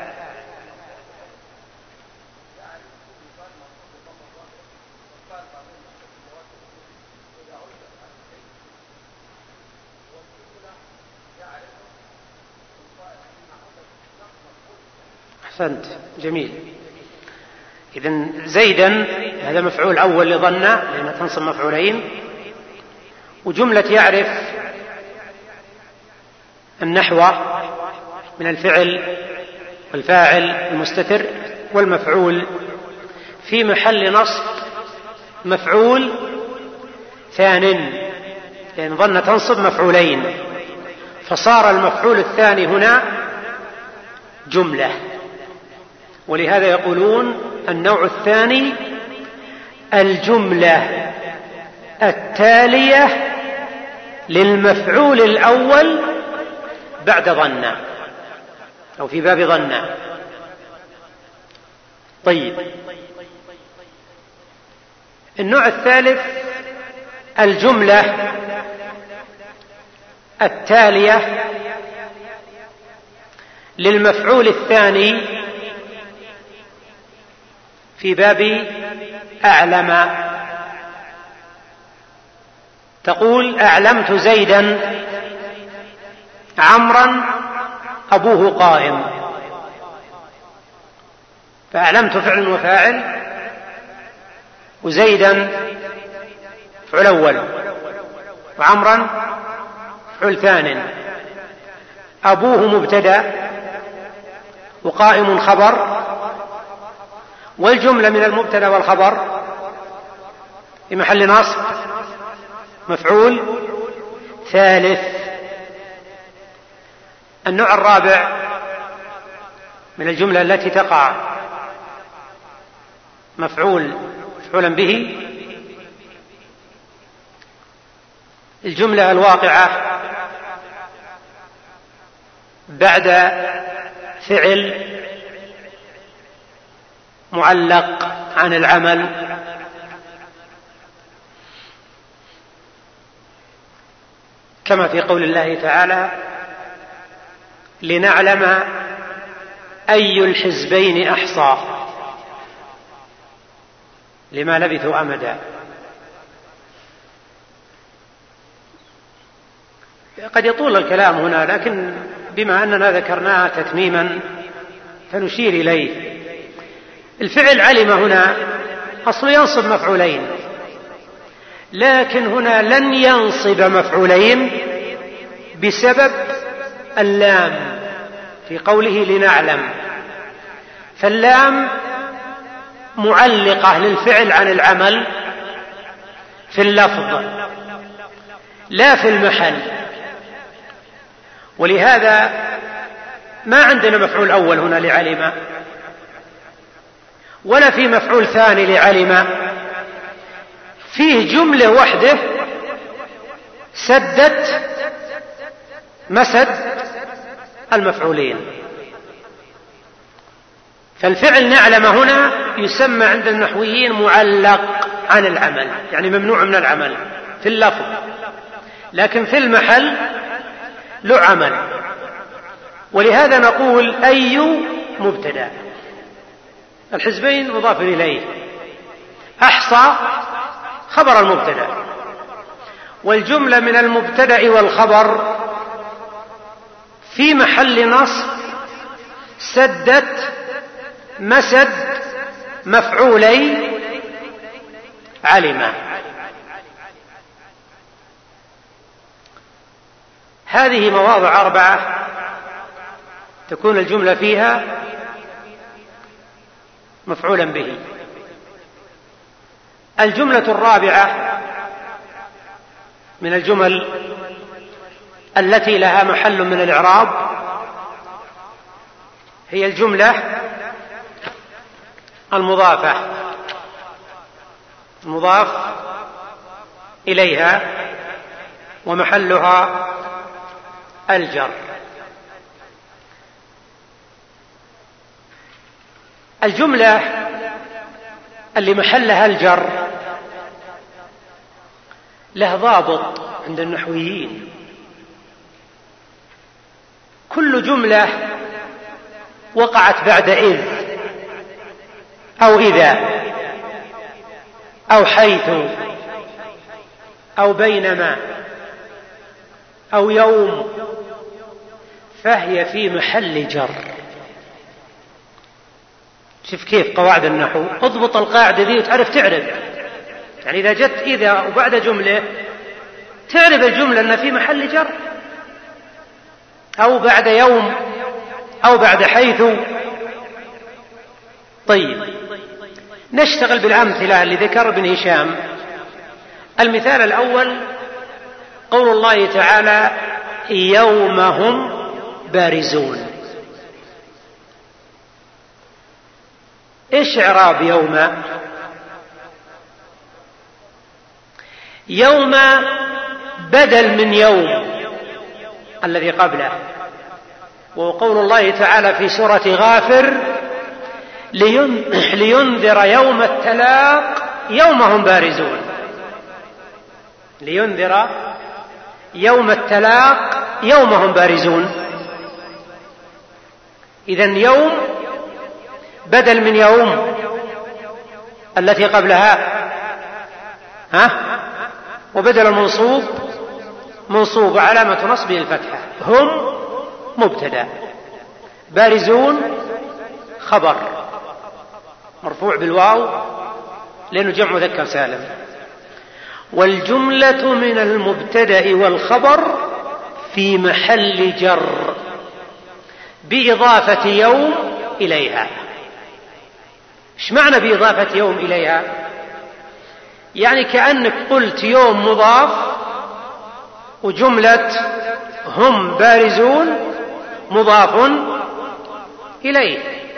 أحسنت، جميل. إذن زيدا هذا مفعول أول لظن لأنها تنصب مفعولين، وجملة يعرف النحو من الفعل والفاعل المستتر والمفعول في محل نصب مفعول ثان، لأن ظن تنصب مفعولين، فصار المفعول الثاني هنا جملة. ولهذا يقولون النوع الثاني الجملة التالية للمفعول الأول بعد ظن أو في باب ظن. طيب، النوع الثالث الجملة التالية للمفعول الثاني في باب أعلم. تقول أعلمت زيدا عمرا أبوه قائم، فأعلمت فعل وفاعل، وزيدا فعل أول، وعمرا فعل ثان، أبوه مبتدأ وقائم خبر، والجملة من المبتدأ والخبر في محل نصب مفعول ثالث. النوع الرابع من الجملة التي تقع مفعولا به الجملة الواقعة بعد فعل معلق عن العمل، كما في قول الله تعالى لنعلم أي الحزبين أحصى لما لبثوا أمدا. قد يطول الكلام هنا، لكن بما أننا ذكرناه تتميما فنشير إليه. الفعل علم هنا أصل ينصب مفعولين، لكن هنا لن ينصب مفعولين بسبب اللام في قوله لنعلم، فاللام معلقة للفعل عن العمل في اللفظ لا في المحل، ولهذا ما عندنا مفعول أول هنا لعلم، ولا في مفعول ثاني لعلم، فيه جملة وحده سدت مسد المفعولين. فالفعل نعلم هنا يسمى عند النحويين معلق عن العمل، يعني ممنوع من العمل في اللفظ، لكن في المحل له عمل. ولهذا نقول أي مبتدأ، الحزبين مضاف إليه، أحصى خبر المبتدأ، والجملة من المبتدأ والخبر في محل نصب سدت مسد مفعولي علم. هذه مواضع 4 تكون الجملة فيها مفعولا به. الجملة الرابعة من الجمل التي لها محل من الإعراب هي الجملة المضافة المضاف إليها ومحلها الجر. الجملة اللي محلها الجر له ضابط عند النحويين. كل جملة وقعت بعد إذ أو إذا أو حيث أو بينما أو يوم فهي في محل جر. شوف كيف قواعد النحو، اضبط القاعدة ذي وتعرف تعرف. يعني إذا جت إذا وبعد جملة تعرف الجملة أنها في محل جر، أو بعد يوم أو بعد حيث. طيب نشتغل بالأمثلة اللي ذكر ابن هشام. المثال الأول قول الله تعالى يوم هم بارزون. إيش إعراب يوم؟ يوم بدل من يوم الذي قبله، وقول الله تعالى في سورة غافر لينذر يوم التلاق يوم هم بارزون. لينذر يوم التلاق يوم هم بارزون. إذن يوم بدل من يوم التي قبلها وبدل المنصوب منصوب علامة نصبه الفتحة. هم مبتدأ، بارزون خبر مرفوع بالواو لأنه جمع مذكر سالم. والجملة من المبتدأ والخبر في محل جر بإضافة يوم إليها. ايش معنى بإضافة يوم إليها؟ يعني كأنك قلت يوم مضاف وجملة هم بارزون مضاف إليه.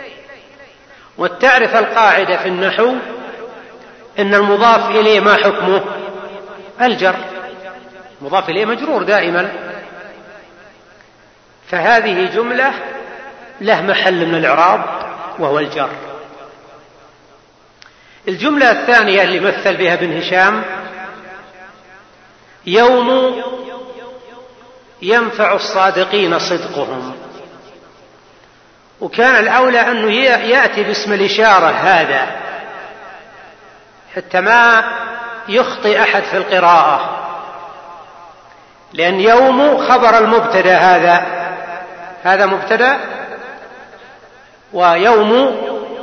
وتعرف القاعدة في النحو إن المضاف إليه ما حكمه؟ الجر. مضاف إليه مجرور دائما. فهذه جملة له محل من الإعراب وهو الجر. الجملة الثانية اللي مثل بها ابن هشام يوم ينفع الصادقين صدقهم. وكان الأولى أنه يأتي باسم الإشارة هذا حتى ما يخطئ أحد في القراءة، لأن يوم خبر المبتدأ هذا مبتدأ، ويوم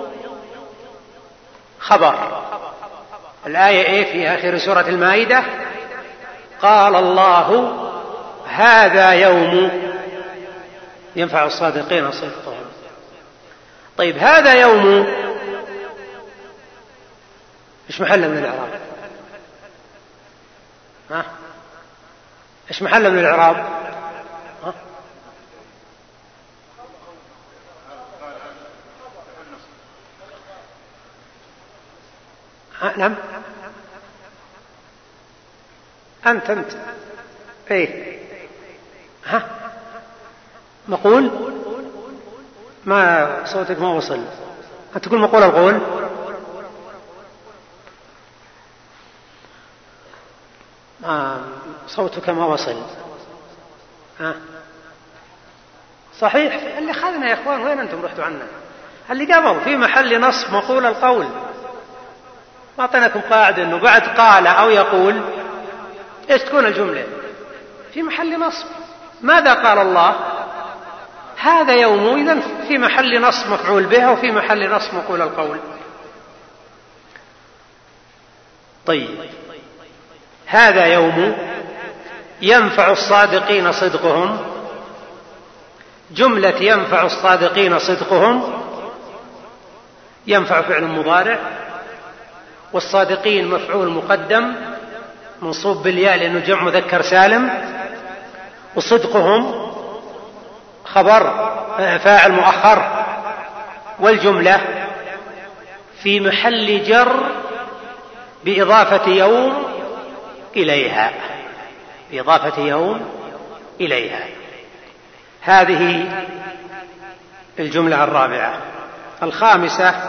خبر. الآية في آخر سورة المائدة قال الله هذا يوم ينفع الصادقين صدقهم. طيب هذا يوم ايش محل من الإعراب؟ ايش محل من الإعراب؟ نعم أنت إيه مقول ما صوتك ما وصل. أنت تقول مقول القول. صوتك ما وصل. صحيح اللي خذنا يا إخوان. وين أنتم رحتوا عنا؟ اللي قبل في محل نصب مقول القول. ما أعطيناكم قاعدة أنه بعد قال أو يقول إيش تكون الجملة؟ في محل نصب. ماذا قال الله؟ هذا يوم. إذن في محل نصب مفعول به وفي محل نصب مقول القول. طيب هذا يوم ينفع الصادقين صدقهم. جملة ينفع الصادقين صدقهم ينفع فعل مضارع، والصادقين مفعول مقدم منصوب بالياء لأنه جمع مذكر سالم، وصدقهم خبر فاعل مؤخر، والجملة في محل جر بإضافة يوم إليها، بإضافة يوم إليها. هذه الجملة الرابعة. الخامسة: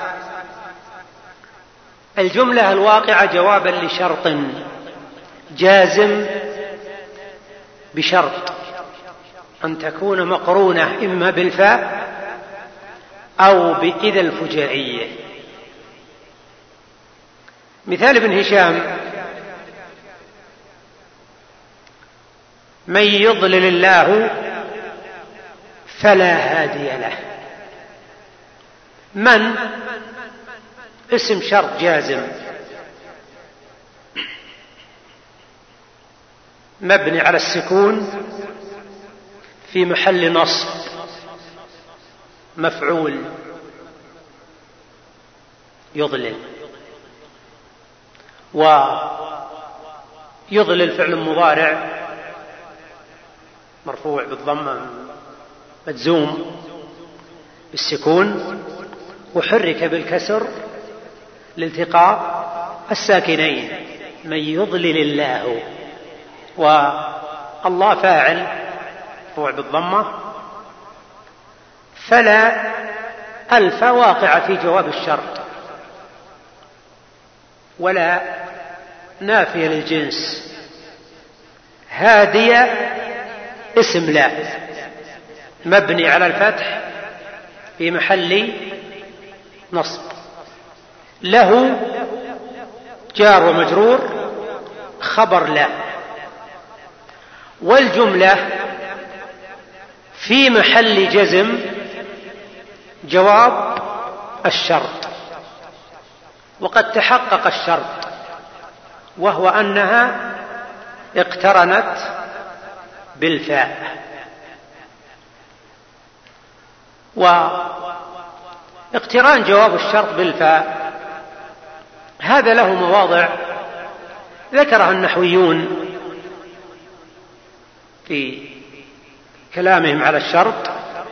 الجملة الواقعة جوابا لشرط جازم بشرط أن تكون مقرونة إما بالفاء أو بإذا الفجائية. مثال ابن هشام: من يضلل الله فلا هادي له. من اسم شرط جازم مبني على السكون في محل نصب مفعول يضلل، ويضلل فعل مضارع مرفوع بالضمة مجزوم بالسكون وحرك بالكسر لالتقاء الساكنين. من يضلل الله، والله فاعل مرفوع بالضمة، فلا ألف واقعة في جواب الشرط، ولا نافية للجنس. هادية اسم لا مبني على الفتح في محل نصب، له جار ومجرور خبر لا، والجملة في محل جزم جواب الشرط، وقد تحقق الشرط، وهو أنها اقترنت بالفاء. واقتران جواب الشرط بالفاء هذا له مواضع ذكرها النحويون في كلامهم على الشرط.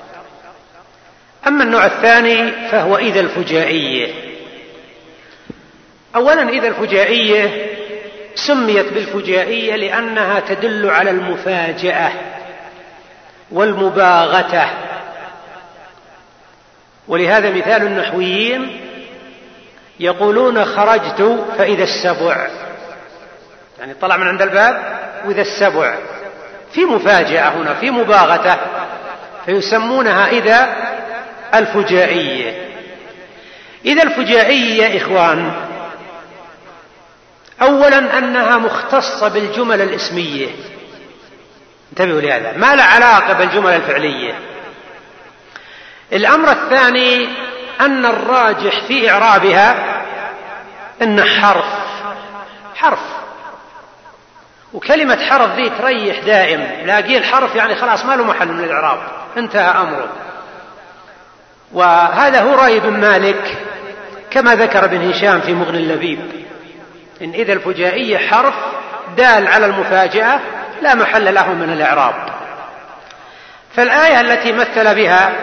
أما النوع الثاني فهو إذا الفجائية. أولا، إذا الفجائية سميت بالفجائية لأنها تدل على المفاجأة والمباغتة، ولهذا مثال النحويين يقولون خرجت فإذا السبع، يعني طلع من عند الباب وإذا السبع، في مفاجأة هنا، في مباغتة، فيسمونها إذا الفجائية. إذا الفجائية يا إخوان، أولا أنها مختصة بالجمل الإسمية، انتبهوا لهذا، ما لا علاقة بالجمل الفعلية. الأمر الثاني أن الراجح في إعرابها أن حرف، وكلمة حرف ذي تريح دائم، لاقي الحرف يعني خلاص ما له محل من الإعراب، انتهى أمره. وهذا هو رأي ابن مالك كما ذكر ابن هشام في مغني اللبيب، إن إذا الفجائية حرف دال على المفاجأة لا محل له من الإعراب. فالآية التي مثل بها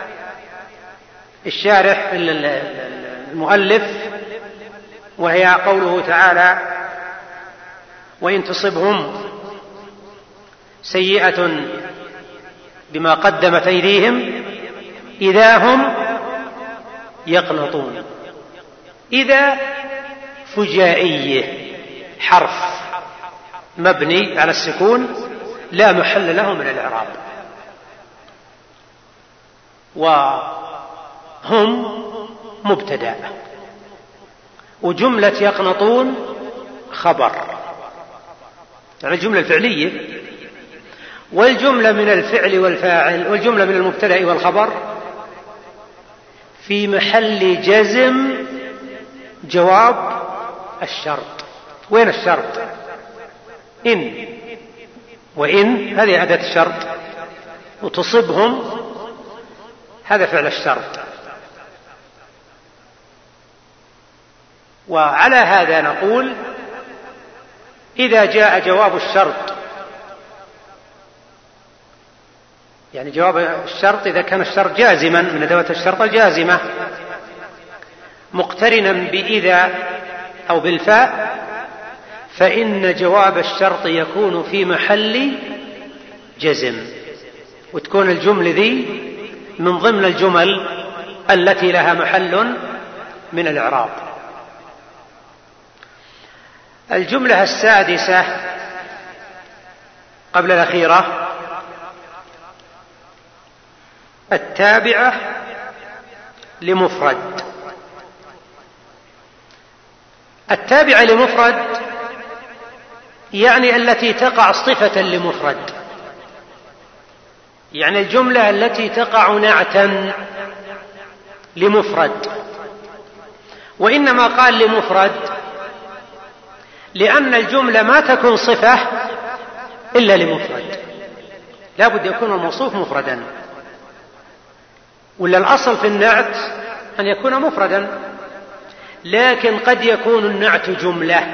الشارح المؤلف وهي قوله تعالى: وإن تصبهم سيئة بما قدمت أيديهم إذا هم يقنطون. إذا فجائية حرف مبني على السكون لا محل له من الإعراب، وهم مبتدأ، وجملة يقنطون خبر، يعني الجملة الفعلية، والجملة من الفعل والفاعل، والجملة من المبتدأ والخبر في محل جزم جواب الشرط. وين الشرط؟ إن، وإن هذه أداة الشرط، وتصبهم هذا فعل الشرط. وعلى هذا نقول إذا جاء جواب الشرط يعني جواب الشرط إذا كان الشرط جازما من أدوات الشرط الجازمة مقترنا بإذا أو بالفاء، فإن جواب الشرط يكون في محل جزم، وتكون الجملة ذي من ضمن الجمل التي لها محل من الإعراب. الجملة السادسة قبل الأخيرة التابعة لمفرد. التابعة لمفرد يعني التي تقع صفة لمفرد، يعني الجملة التي تقع نعتا لمفرد. وإنما قال لمفرد لأن الجملة ما تكون صفة إلا لمفرد، لا بد يكون الموصوف مفردا، ولا الأصل في النعت أن يكون مفردا، لكن قد يكون النعت جملة.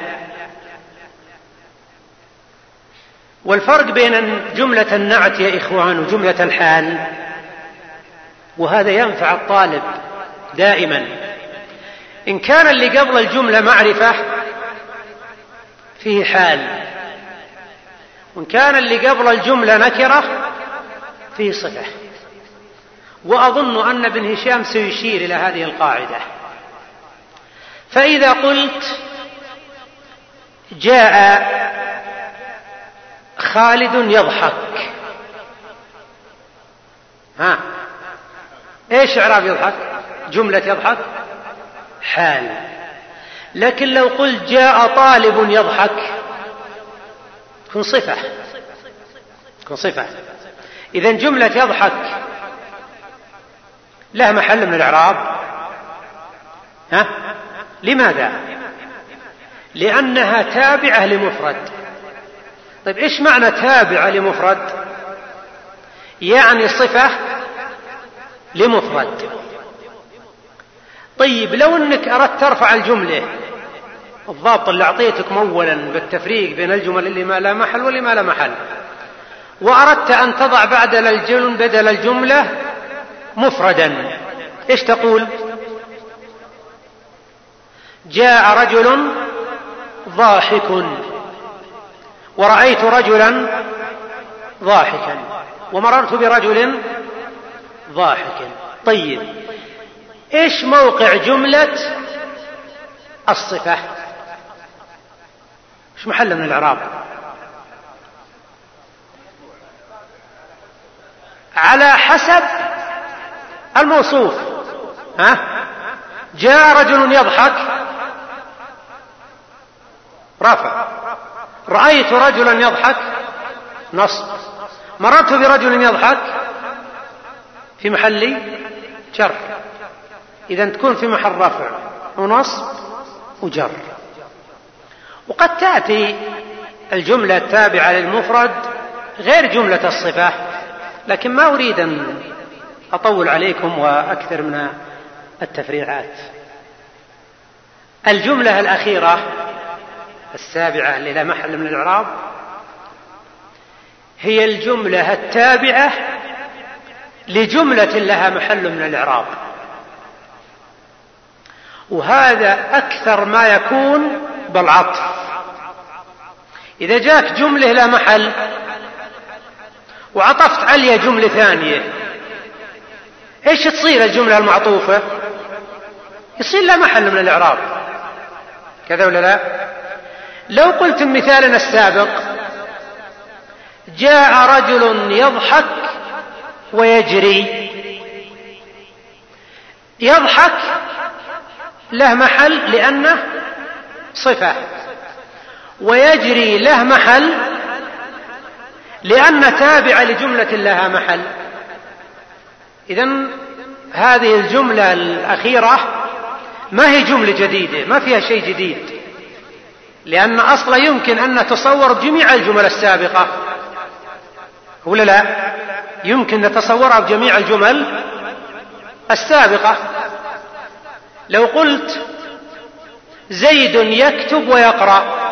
والفرق بين جملة النعت يا إخوان وجملة الحال، وهذا ينفع الطالب دائما، إن كان اللي قبل الجملة معرفة فيه حال، وإن كان اللي قبل الجملة نكرة فيه صفة. وأظن أن ابن هشام سيشير إلى هذه القاعدة. فإذا قلت جاء خالد يضحك، ايش إعراب يضحك؟ جملة يضحك حال. لكن لو قلت جاء طالب يضحك تكون صفة. إذن جملة يضحك لها محل من الإعراب. لماذا؟ لأنها تابعة لمفرد. طيب إيش معنى تابعة لمفرد؟ يعني صفة لمفرد. طيب لو أنك أردت ترفع الجملة، الضابط اللي أعطيتكم أولا بالتفريق بين الجمل اللي ما لا محل واللي ما لا محل، وأردت أن تضع بدل الجملة مفردا، إيش تقول؟ جاء رجل ضاحك، ورأيت رجلا ضاحكا، ومررت برجل ضاحك. طيب إيش موقع جملة الصفة؟ إيش محل من الإعراب؟ على حسب الموصوف. جاء رجل يضحك رفع، رأيت رجلا يضحك نصب، مررت برجل يضحك في محل جر، إذن تكون في محل رفع ونصب وجر. وقد تأتي الجملة التابعة للمفرد غير جملة الصفة، لكن ما أريد أن أطول عليكم وأكثر من التفريعات. الجملة الأخيرة السابعة اللي لا محل من الإعراب هي الجملة التابعة لجملة لها محل من الإعراب، وهذا أكثر ما يكون بالعطف. إذا جاءك جملة لا محل وعطفت عليها جملة ثانية، إيش تصير الجملة المعطوفة؟ يصير لا محل من الإعراب، كذا ولا لا؟ لو قلت مثالنا السابق جاء رجل يضحك ويجري، يضحك له محل لأنه صفة، ويجري له محل لأن تابع لجملة لها محل. إذن هذه الجملة الأخيرة ما هي جملة جديدة، ما فيها شيء جديد، لأن أصلا يمكن أن نتصور بجميع الجمل السابقة، ولا لا؟ يمكن نتصورها بجميع الجمل السابقة. لو قلت زيد يكتب ويقرأ،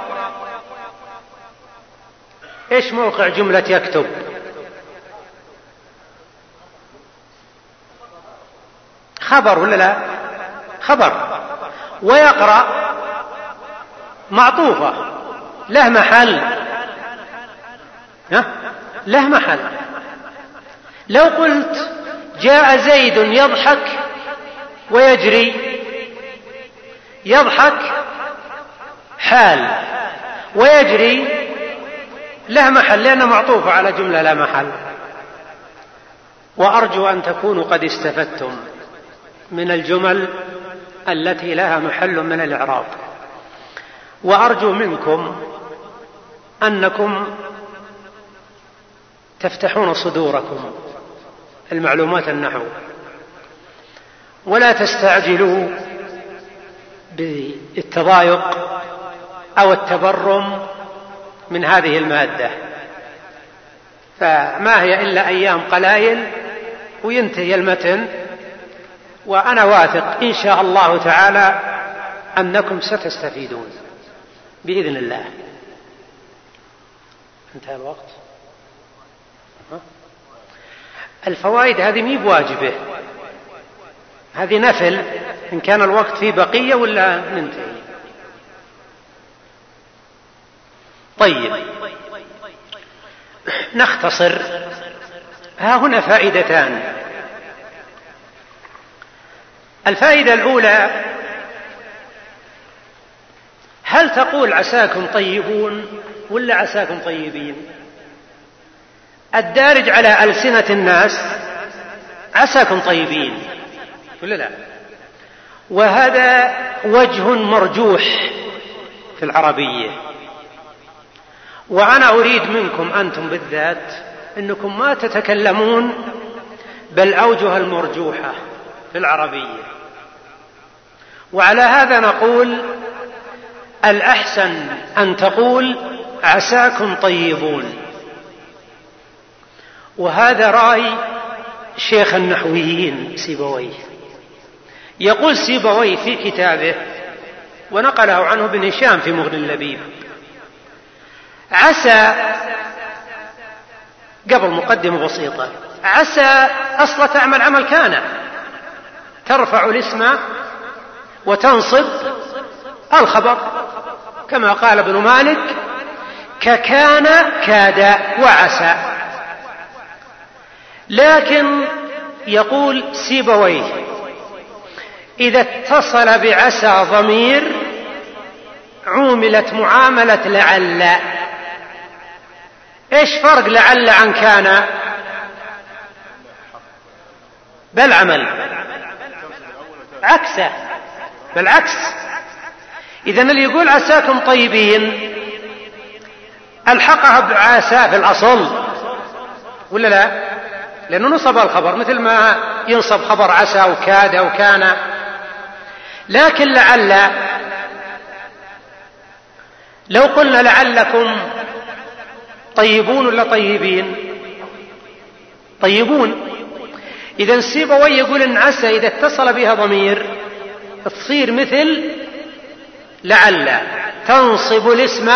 إيش موقع جملة يكتب؟ خبر ولا لا؟ خبر. ويقرأ معطوفة له محل، له محل. لو قلت جاء زيد يضحك ويجري، يضحك حال ويجري له محل لأنه معطوف على جملة لا محل. وأرجو أن تكونوا قد استفدتم من الجمل التي لها محل من الإعراب، وأرجو منكم أنكم تفتحون صدوركم المعلومات النحو، ولا تستعجلوا بالتضايق أو التبرم من هذه المادة، فما هي إلا أيام قلائل وينتهي المتن، وأنا واثق إن شاء الله تعالى أنكم ستستفيدون بإذن الله. انتهى الوقت. الفوائد هذه مي بواجبه، هذه نفل إن كان الوقت فيه بقية ولا ننتهي. طيب نختصر. ها هنا فائدتان. الفائدة الأولى: هل تقول عساكم طيبون ولا عساكم طيبين؟ الدارج على ألسنة الناس عساكم طيبين ولا لا؟ وهذا وجه مرجوح في العربية، وأنا أريد منكم أنتم بالذات أنكم ما تتكلمون بالأوجه المرجوحة في العربية. وعلى هذا نقول الأحسن أن تقول عساكم طيبون. وهذا رأي شيخ النحويين سيبويه. يقول سيبويه في كتابه، ونقله عنه ابن هشام في مغني اللبيب: عسى، قبل مقدمة بسيطة، عسى أصلا تعمل عمل كان، ترفع الاسم وتنصب الخبر، كما قال ابن مالك: ككان كاد وعسى. لكن يقول سيبويه: إذا اتصل بعسى ضمير عوملت معاملة لعل. إيش فرق لعل عن كان؟ بالعمل عكسه، بالعكس. إذن اللي يقول عساكم طيبين ألحقها بعسى في الأصل ولا لا؟ لأنه نصب الخبر مثل ما ينصب خبر عسى وكاد وكان. لكن لعل، لو قلنا لعلكم طيبون ولا طيبين؟ طيبون. إذن سيبوي يقول إن عسى إذا اتصل بها ضمير تصير مثل لعل، تنصب الاسم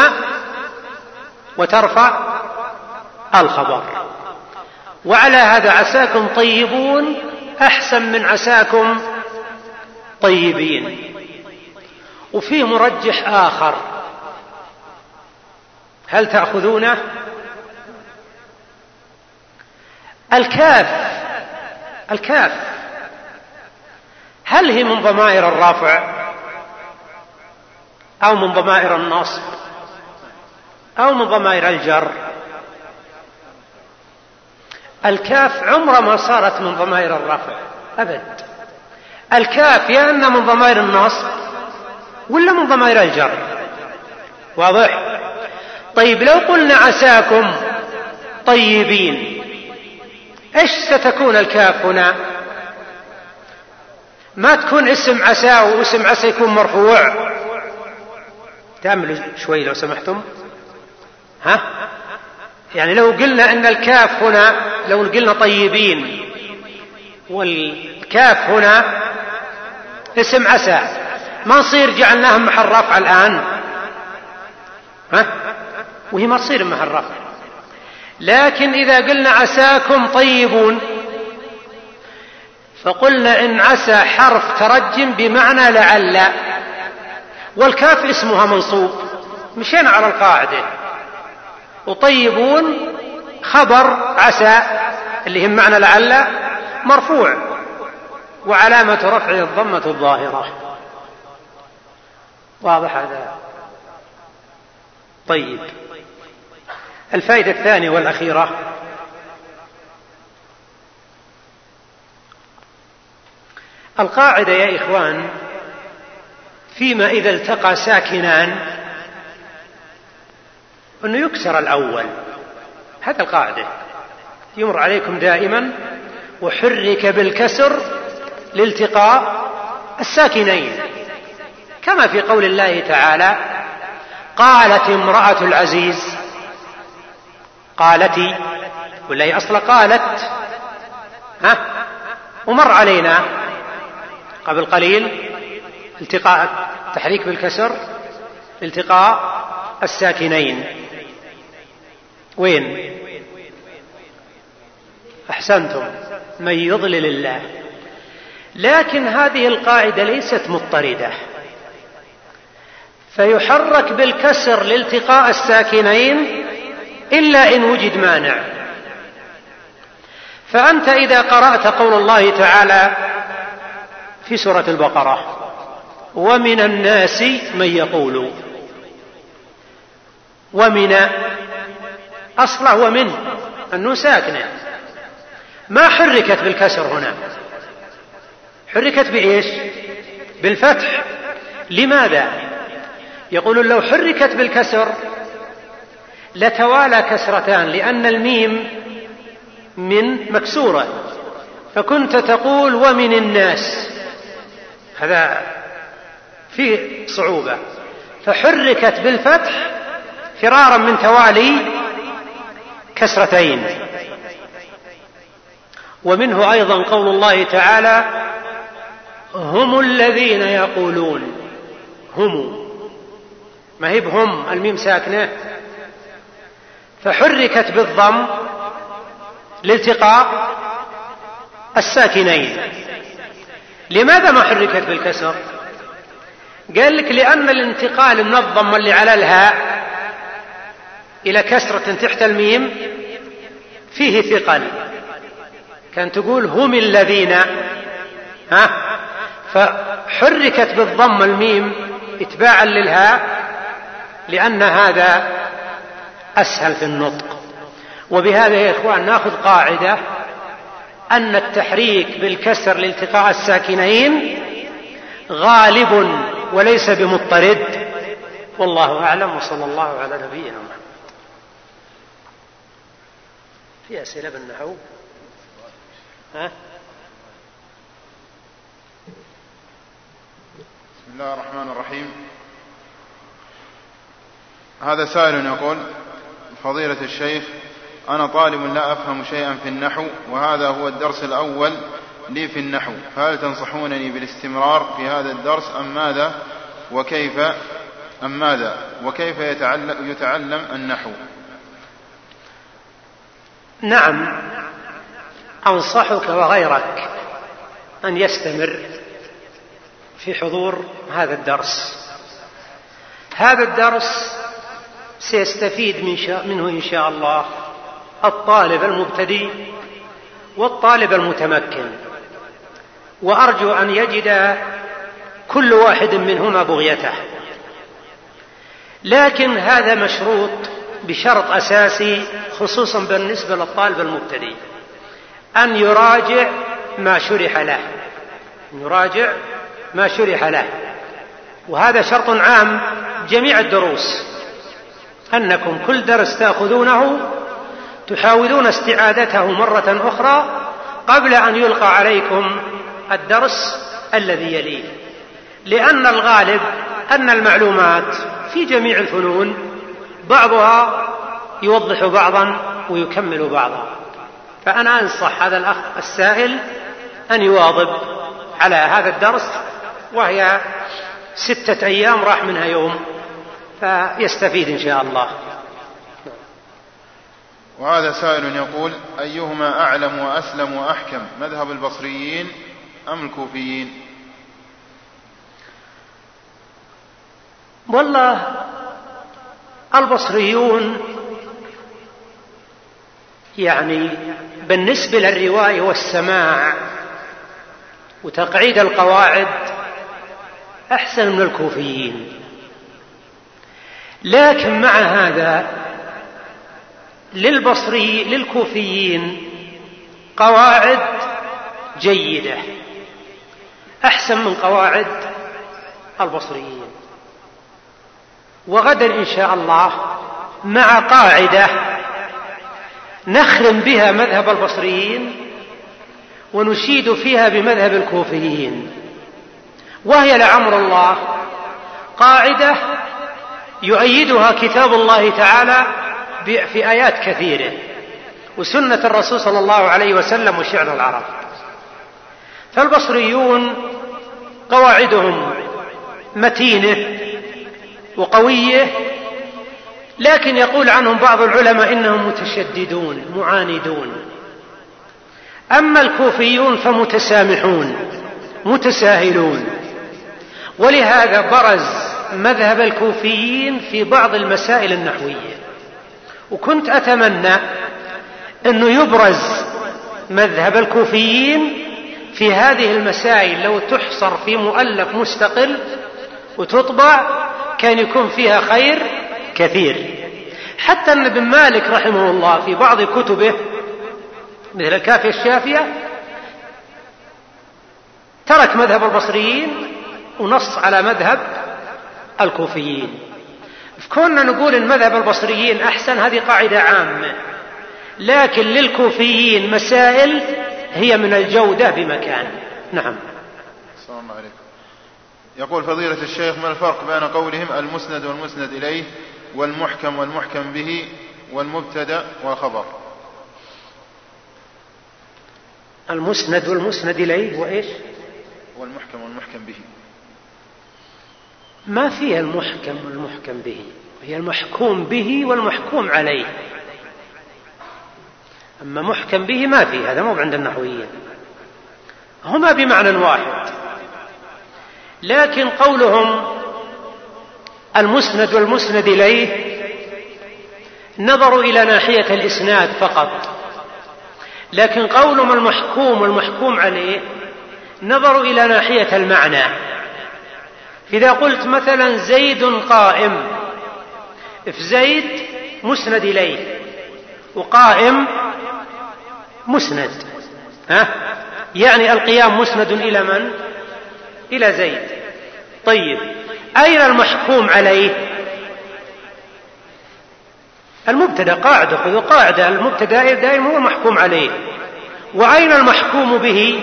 وترفع الخبر. وعلى هذا عساكم طيبون أحسن من عساكم طيبين. وفيه مرجح آخر، هل تأخذونه؟ الكاف هل هي من ضمائر الرافع أو من ضمائر النصب أو من ضمائر الجر؟ الكاف عمرها ما صارت من ضمائر الرفع أبد. الكاف يا أنها من ضمائر النصب ولا من ضمائر الجر. واضح؟ طيب لو قلنا عساكم طيبين إيش ستكون الكاف هنا؟ ما تكون اسم عسى واسم عسى يكون مرفوع. تأملوا شوي لو سمحتم. يعني لو قلنا أن الكاف هنا، لو قلنا طيبين والكاف هنا اسم عسى، ما نصير جعلناها محل رفع الآن، وهي ما تصير محل رفع. لكن إذا قلنا عساكم طيبون فقلنا إن عسى حرف ترجم بمعنى لعل، والكاف اسمها منصوب، مشينا على القاعدة. وطيبون خبر عسى اللي هم معنى لعل مرفوع، وعلامة رفعه الضمة الظاهرة. واضح هذا؟ طيب، الفائدة الثانية والأخيرة: القاعدة يا إخوان فيما إذا التقى ساكنان أنه يكسر الأول. هذا القاعدة يمر عليكم دائما: وحرك بالكسر لالتقاء الساكنين، كما في قول الله تعالى: قالت امرأة العزيز. قالتي، ولا هي أصلا قالت؟ ومر علينا قبل قليل التقاء تحريك بالكسر التقاء الساكنين. وين؟ أحسنتم، من يضلل الله. لكن هذه القاعدة ليست مضطردة، فيحرك بالكسر لالتقاء الساكنين إلا إن وجد مانع. فأنت إذا قرأت قول الله تعالى في سورة البقرة: ومن الناس من يقول، ومن أصله ومن أنه ساكنة، ما حركت بالكسر هنا، حركت بإيش؟ بالفتح. لماذا؟ يقولون لو حركت بالكسر لتوالى كسرتان، لأن الميم من مكسورة، فكنت تقول ومن الناس، هذا فيه صعوبة. فحركت بالفتح فرارا من توالي كسرتين. ومنه أيضا قول الله تعالى: هم الذين يقولون. هم، ما هي بهم الميم ساكنة، فحركت بالضم لالتقاء الساكنين. لماذا ما حركت بالكسر؟ قال لك: لأن الانتقال من الضم اللي على الهاء إلى كسرة تحت الميم فيه ثقل، كان تقول هم الذين، فحركت بالضم الميم اتباعا للهاء، لأن هذا أسهل في النطق. وبهذا يا إخوان نأخذ قاعدة أن التحريك بالكسر لالتقاء الساكنين غالب وليس بمضطرد، والله أعلم. وصلى الله على نبينا محمد. في أسئلة بالنحو؟ بسم الله الرحمن الرحيم. هذا سائل يقول: فضيلة الشيخ، أنا طالب لا أفهم شيئا في النحو، وهذا هو الدرس الأول لي في النحو، فهل تنصحونني بالاستمرار في هذا الدرس أم ماذا؟ وكيف يتعلم النحو؟ نعم، أنصحك وغيرك أن يستمر في حضور هذا الدرس. هذا الدرس سيستفيد منه إن شاء الله الطالب المبتدئ والطالب المتمكن، وأرجو أن يجد كل واحد منهما بغيته. لكن هذا مشروط بشرط أساسي، خصوصا بالنسبة للطالب المبتدئ، أن يراجع ما شرح له، وهذا شرط عام جميع الدروس، أنكم كل درس تأخذونه تحاولون استعادته مرة أخرى قبل أن يلقى عليكم الدرس الذي يليه، لأن الغالب أن المعلومات في جميع الفنون بعضها يوضح بعضا ويكمل بعضا. فأنا أنصح هذا الأخ السائل أن يواظب على هذا الدرس، وهي 6 أيام راح منها يوم، فيستفيد إن شاء الله. وهذا سائل يقول: أيهما أعلم وأسلم وأحكم، مذهب البصريين أم الكوفيين؟ والله البصريون يعني بالنسبة للرواية والسماع وتقعيد القواعد أحسن من الكوفيين، لكن مع هذا للكوفيين قواعد جيدة أحسن من قواعد البصريين. وغدا إن شاء الله مع قاعدة نخرم بها مذهب البصريين ونشيد فيها بمذهب الكوفيين، وهي لعمر الله قاعدة يؤيدها كتاب الله تعالى في آيات كثيرة وسنة الرسول صلى الله عليه وسلم وشعر العرب. فالبصريون قواعدهم متينة وقوية، لكن يقول عنهم بعض العلماء إنهم متشددون معاندون. أما الكوفيون فمتسامحون متساهلون، ولهذا برز مذهب الكوفيين في بعض المسائل النحوية. وكنت أتمنى أنه يبرز مذهب الكوفيين في هذه المسائل لو تحصر في مؤلف مستقل وتطبع، كان يكون فيها خير كثير. حتى أن ابن مالك رحمه الله في بعض كتبه مثل الكافية الشافية ترك مذهب البصريين ونص على مذهب الكوفيين. كنا نقول إن مذهب البصريين أحسن، هذه قاعدة عامة، لكن للكوفيين مسائل هي من الجودة بمكان. نعم. السلام عليكم. يقول فضيلة الشيخ: ما الفرق بين قولهم المسند والمسند إليه والمحكم والمحكم به والمبتدأ والخبر؟ المسند والمسند إليه وإيش؟ والمحكم والمحكم به. ما فيها المحكم والمحكم به، هي المحكوم به والمحكوم عليه. أما محكم به ما فيه، هذا مو عند النحويين، هما بمعنى واحد. لكن قولهم المسند والمسند إليه نظروا إلى ناحية الإسناد فقط، لكن قولهم المحكوم والمحكوم عليه نظروا إلى ناحية المعنى. إذا قلت مثلا زيد قائم، فزيد مسند إليه وقائم مسند، يعني القيام مسند إلى من؟ إلى زيد. طيب أين المحكوم عليه؟ المبتدأ، قاعدة، خذوا قاعدة، المبتدأ دائما هو المحكوم عليه. وأين المحكوم به؟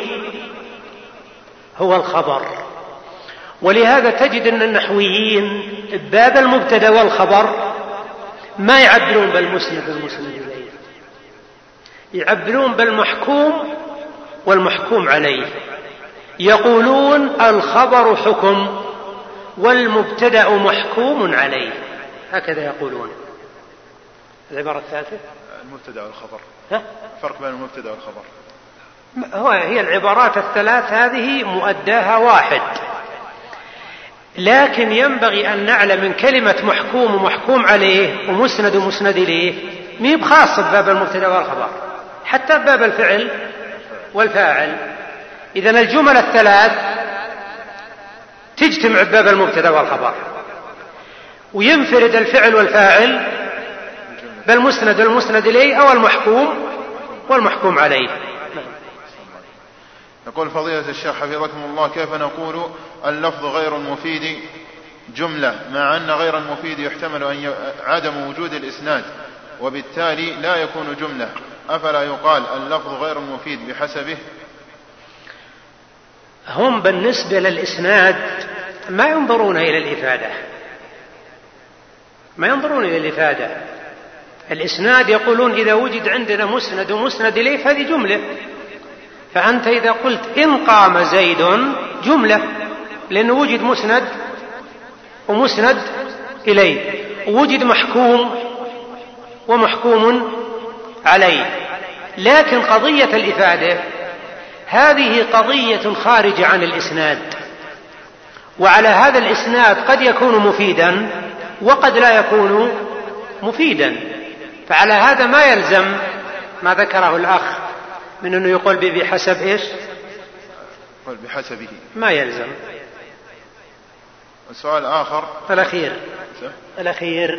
هو الخبر. ولهذا تجد أن النحويين باب المبتدأ والخبر ما يعبرون بالمسند والمسند إليه، يعبرون بالمحكوم والمحكوم عليه. يقولون الخبر حكم والمبتدأ محكوم عليه، هكذا يقولون. العبارة الثالثة المبتدأ والخبر. فرق بين المبتدأ والخبر. هي العبارات الثلاث هذه مؤداها واحد، لكن ينبغي أن نعلم من كلمة محكوم ومحكوم عليه ومسند ومسند إليه مي بخاصة بباب المبتدأ والخبر، حتى بباب الفعل والفاعل. إذن الجمل الثلاث تجتمع بباب المبتدأ والخبر، وينفرد الفعل والفاعل بالمسند والمسند إليه أو المحكوم والمحكوم عليه. يقول فضيلة الشيخ حفظكم الله: كيف نقول اللفظ غير المفيد جملة مع أن غير المفيد يحتمل أن عدم وجود الإسناد وبالتالي لا يكون جملة؟ أفلا يقال اللفظ غير المفيد بحسبه؟ هم بالنسبة للإسناد ما ينظرون إلى الإفادة، ما ينظرون إلى الإفادة. الإسناد يقولون إذا وجد عندنا مسند ومسند إليه فهذه جملة. فأنت إذا قلت إن قام زيد جملة، لأنه وجد مسند ومسند إليه، ووجد محكوم ومحكوم عليه. لكن قضية الإفادة هذه قضية خارجة عن الإسناد، وعلى هذا الإسناد قد يكون مفيدا وقد لا يكون مفيدا. فعلى هذا ما يلزم ما ذكره الأخ من أنه يقول بحسب إيش؟ يقول بحسبه، ما يلزم. السؤال آخر الأخير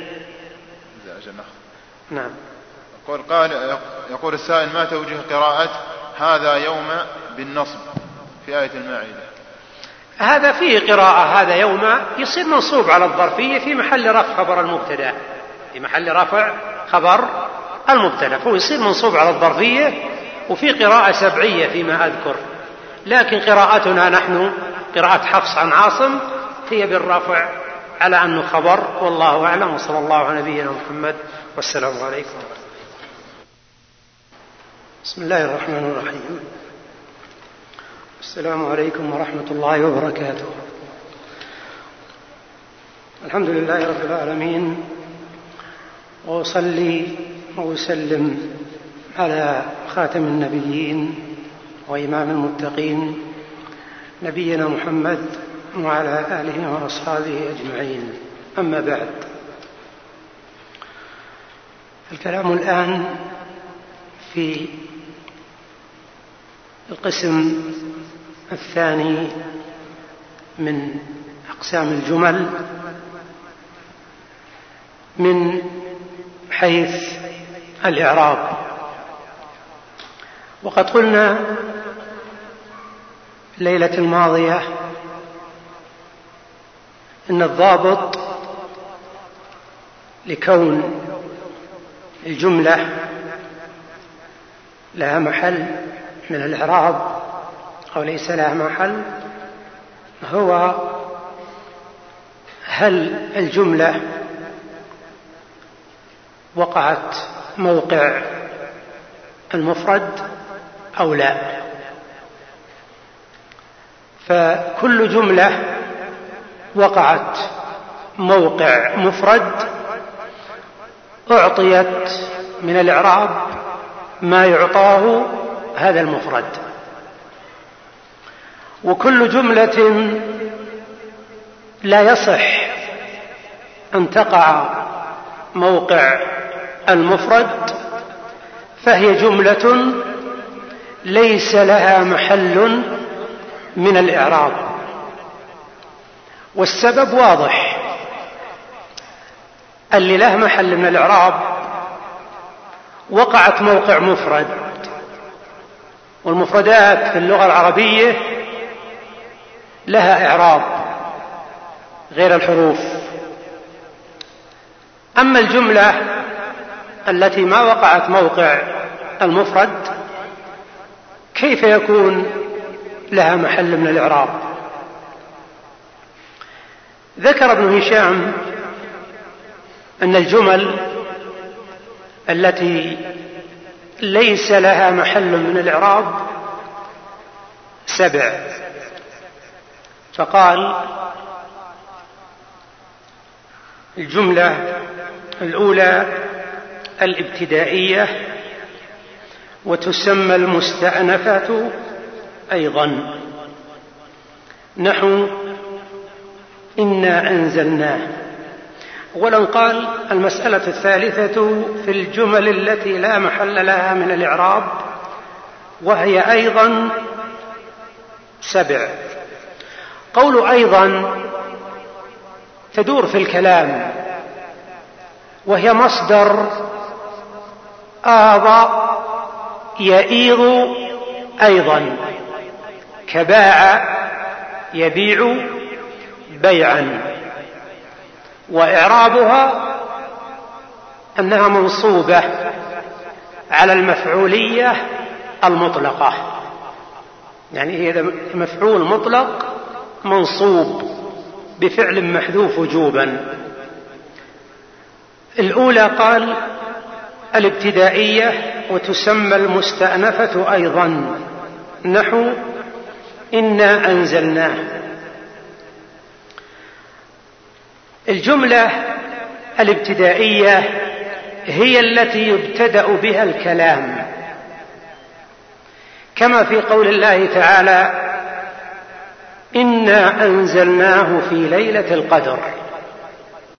نعم. يقول السائل: ما توجه قراءة هذا يوم بالنصب في آية المائدة؟ هذا فيه قراءة هذا يوم يصير منصوب على الظرفية في محل رفع خبر المبتدأ، في محل رفع خبر المبتدأ، فهو يصير منصوب على الظرفية. وفي قراءة سبعية فيما أذكر، لكن قراءتنا نحن قراءة حفص عن عاصم هي بالرفع على أنه خبر، والله أعلم. وصلى الله على نبينا محمد، والسلام عليكم. بسم الله الرحمن الرحيم. السلام عليكم ورحمة الله وبركاته. الحمد لله رب العالمين، وأصلي وأسلم على خاتم النبيين وإمام المتقين نبينا محمد وعلى آله وأصحابه أجمعين. أما بعد، الكلام الآن في القسم الثاني من أقسام الجمل من حيث الإعراب. وقد قلنا الليلة الماضية إن الضابط لكون الجملة لها محل من الإعراب أو ليس لها محل هو هل الجملة وقعت موقع المفرد أو لا. فكل جملة وقعت موقع مفرد أعطيت من الإعراب ما يعطاه هذا المفرد، وكل جملة لا يصح أن تقع موقع المفرد فهي جملة ليس لها محل من الإعراب. والسبب واضح، اللي له محل من الإعراب وقعت موقع مفرد، والمفردات في اللغة العربية لها إعراب غير الحروف. أما الجملة التي ما وقعت موقع المفرد كيف يكون لها محل من الإعراب؟ ذكر ابن هشام أن الجمل التي ليس لها محل من الإعراب 7، فقال: الجملة الأولى الابتدائية، وتسمى المستأنفة أيضا، نحو إنا أنزلناه. أولا قال المسألة الثالثة في الجمل التي لا محل لها من الإعراب، وهي أيضا 7. قول أيضا تدور في الكلام، وهي مصدر آضى يئيض أيضا، كباع يبيع بيعا، وإعرابها أنها منصوبة على المفعولية المطلقة، يعني هي مفعول مطلق منصوب بفعل محذوف وجوبا. الأولى قال الابتدائية، وتسمى المستأنفة أيضا، نحو إنا أنزلناه. الجملة الابتدائية هي التي يبتدأ بها الكلام، كما في قول الله تعالى: إنا أنزلناه في ليلة القدر.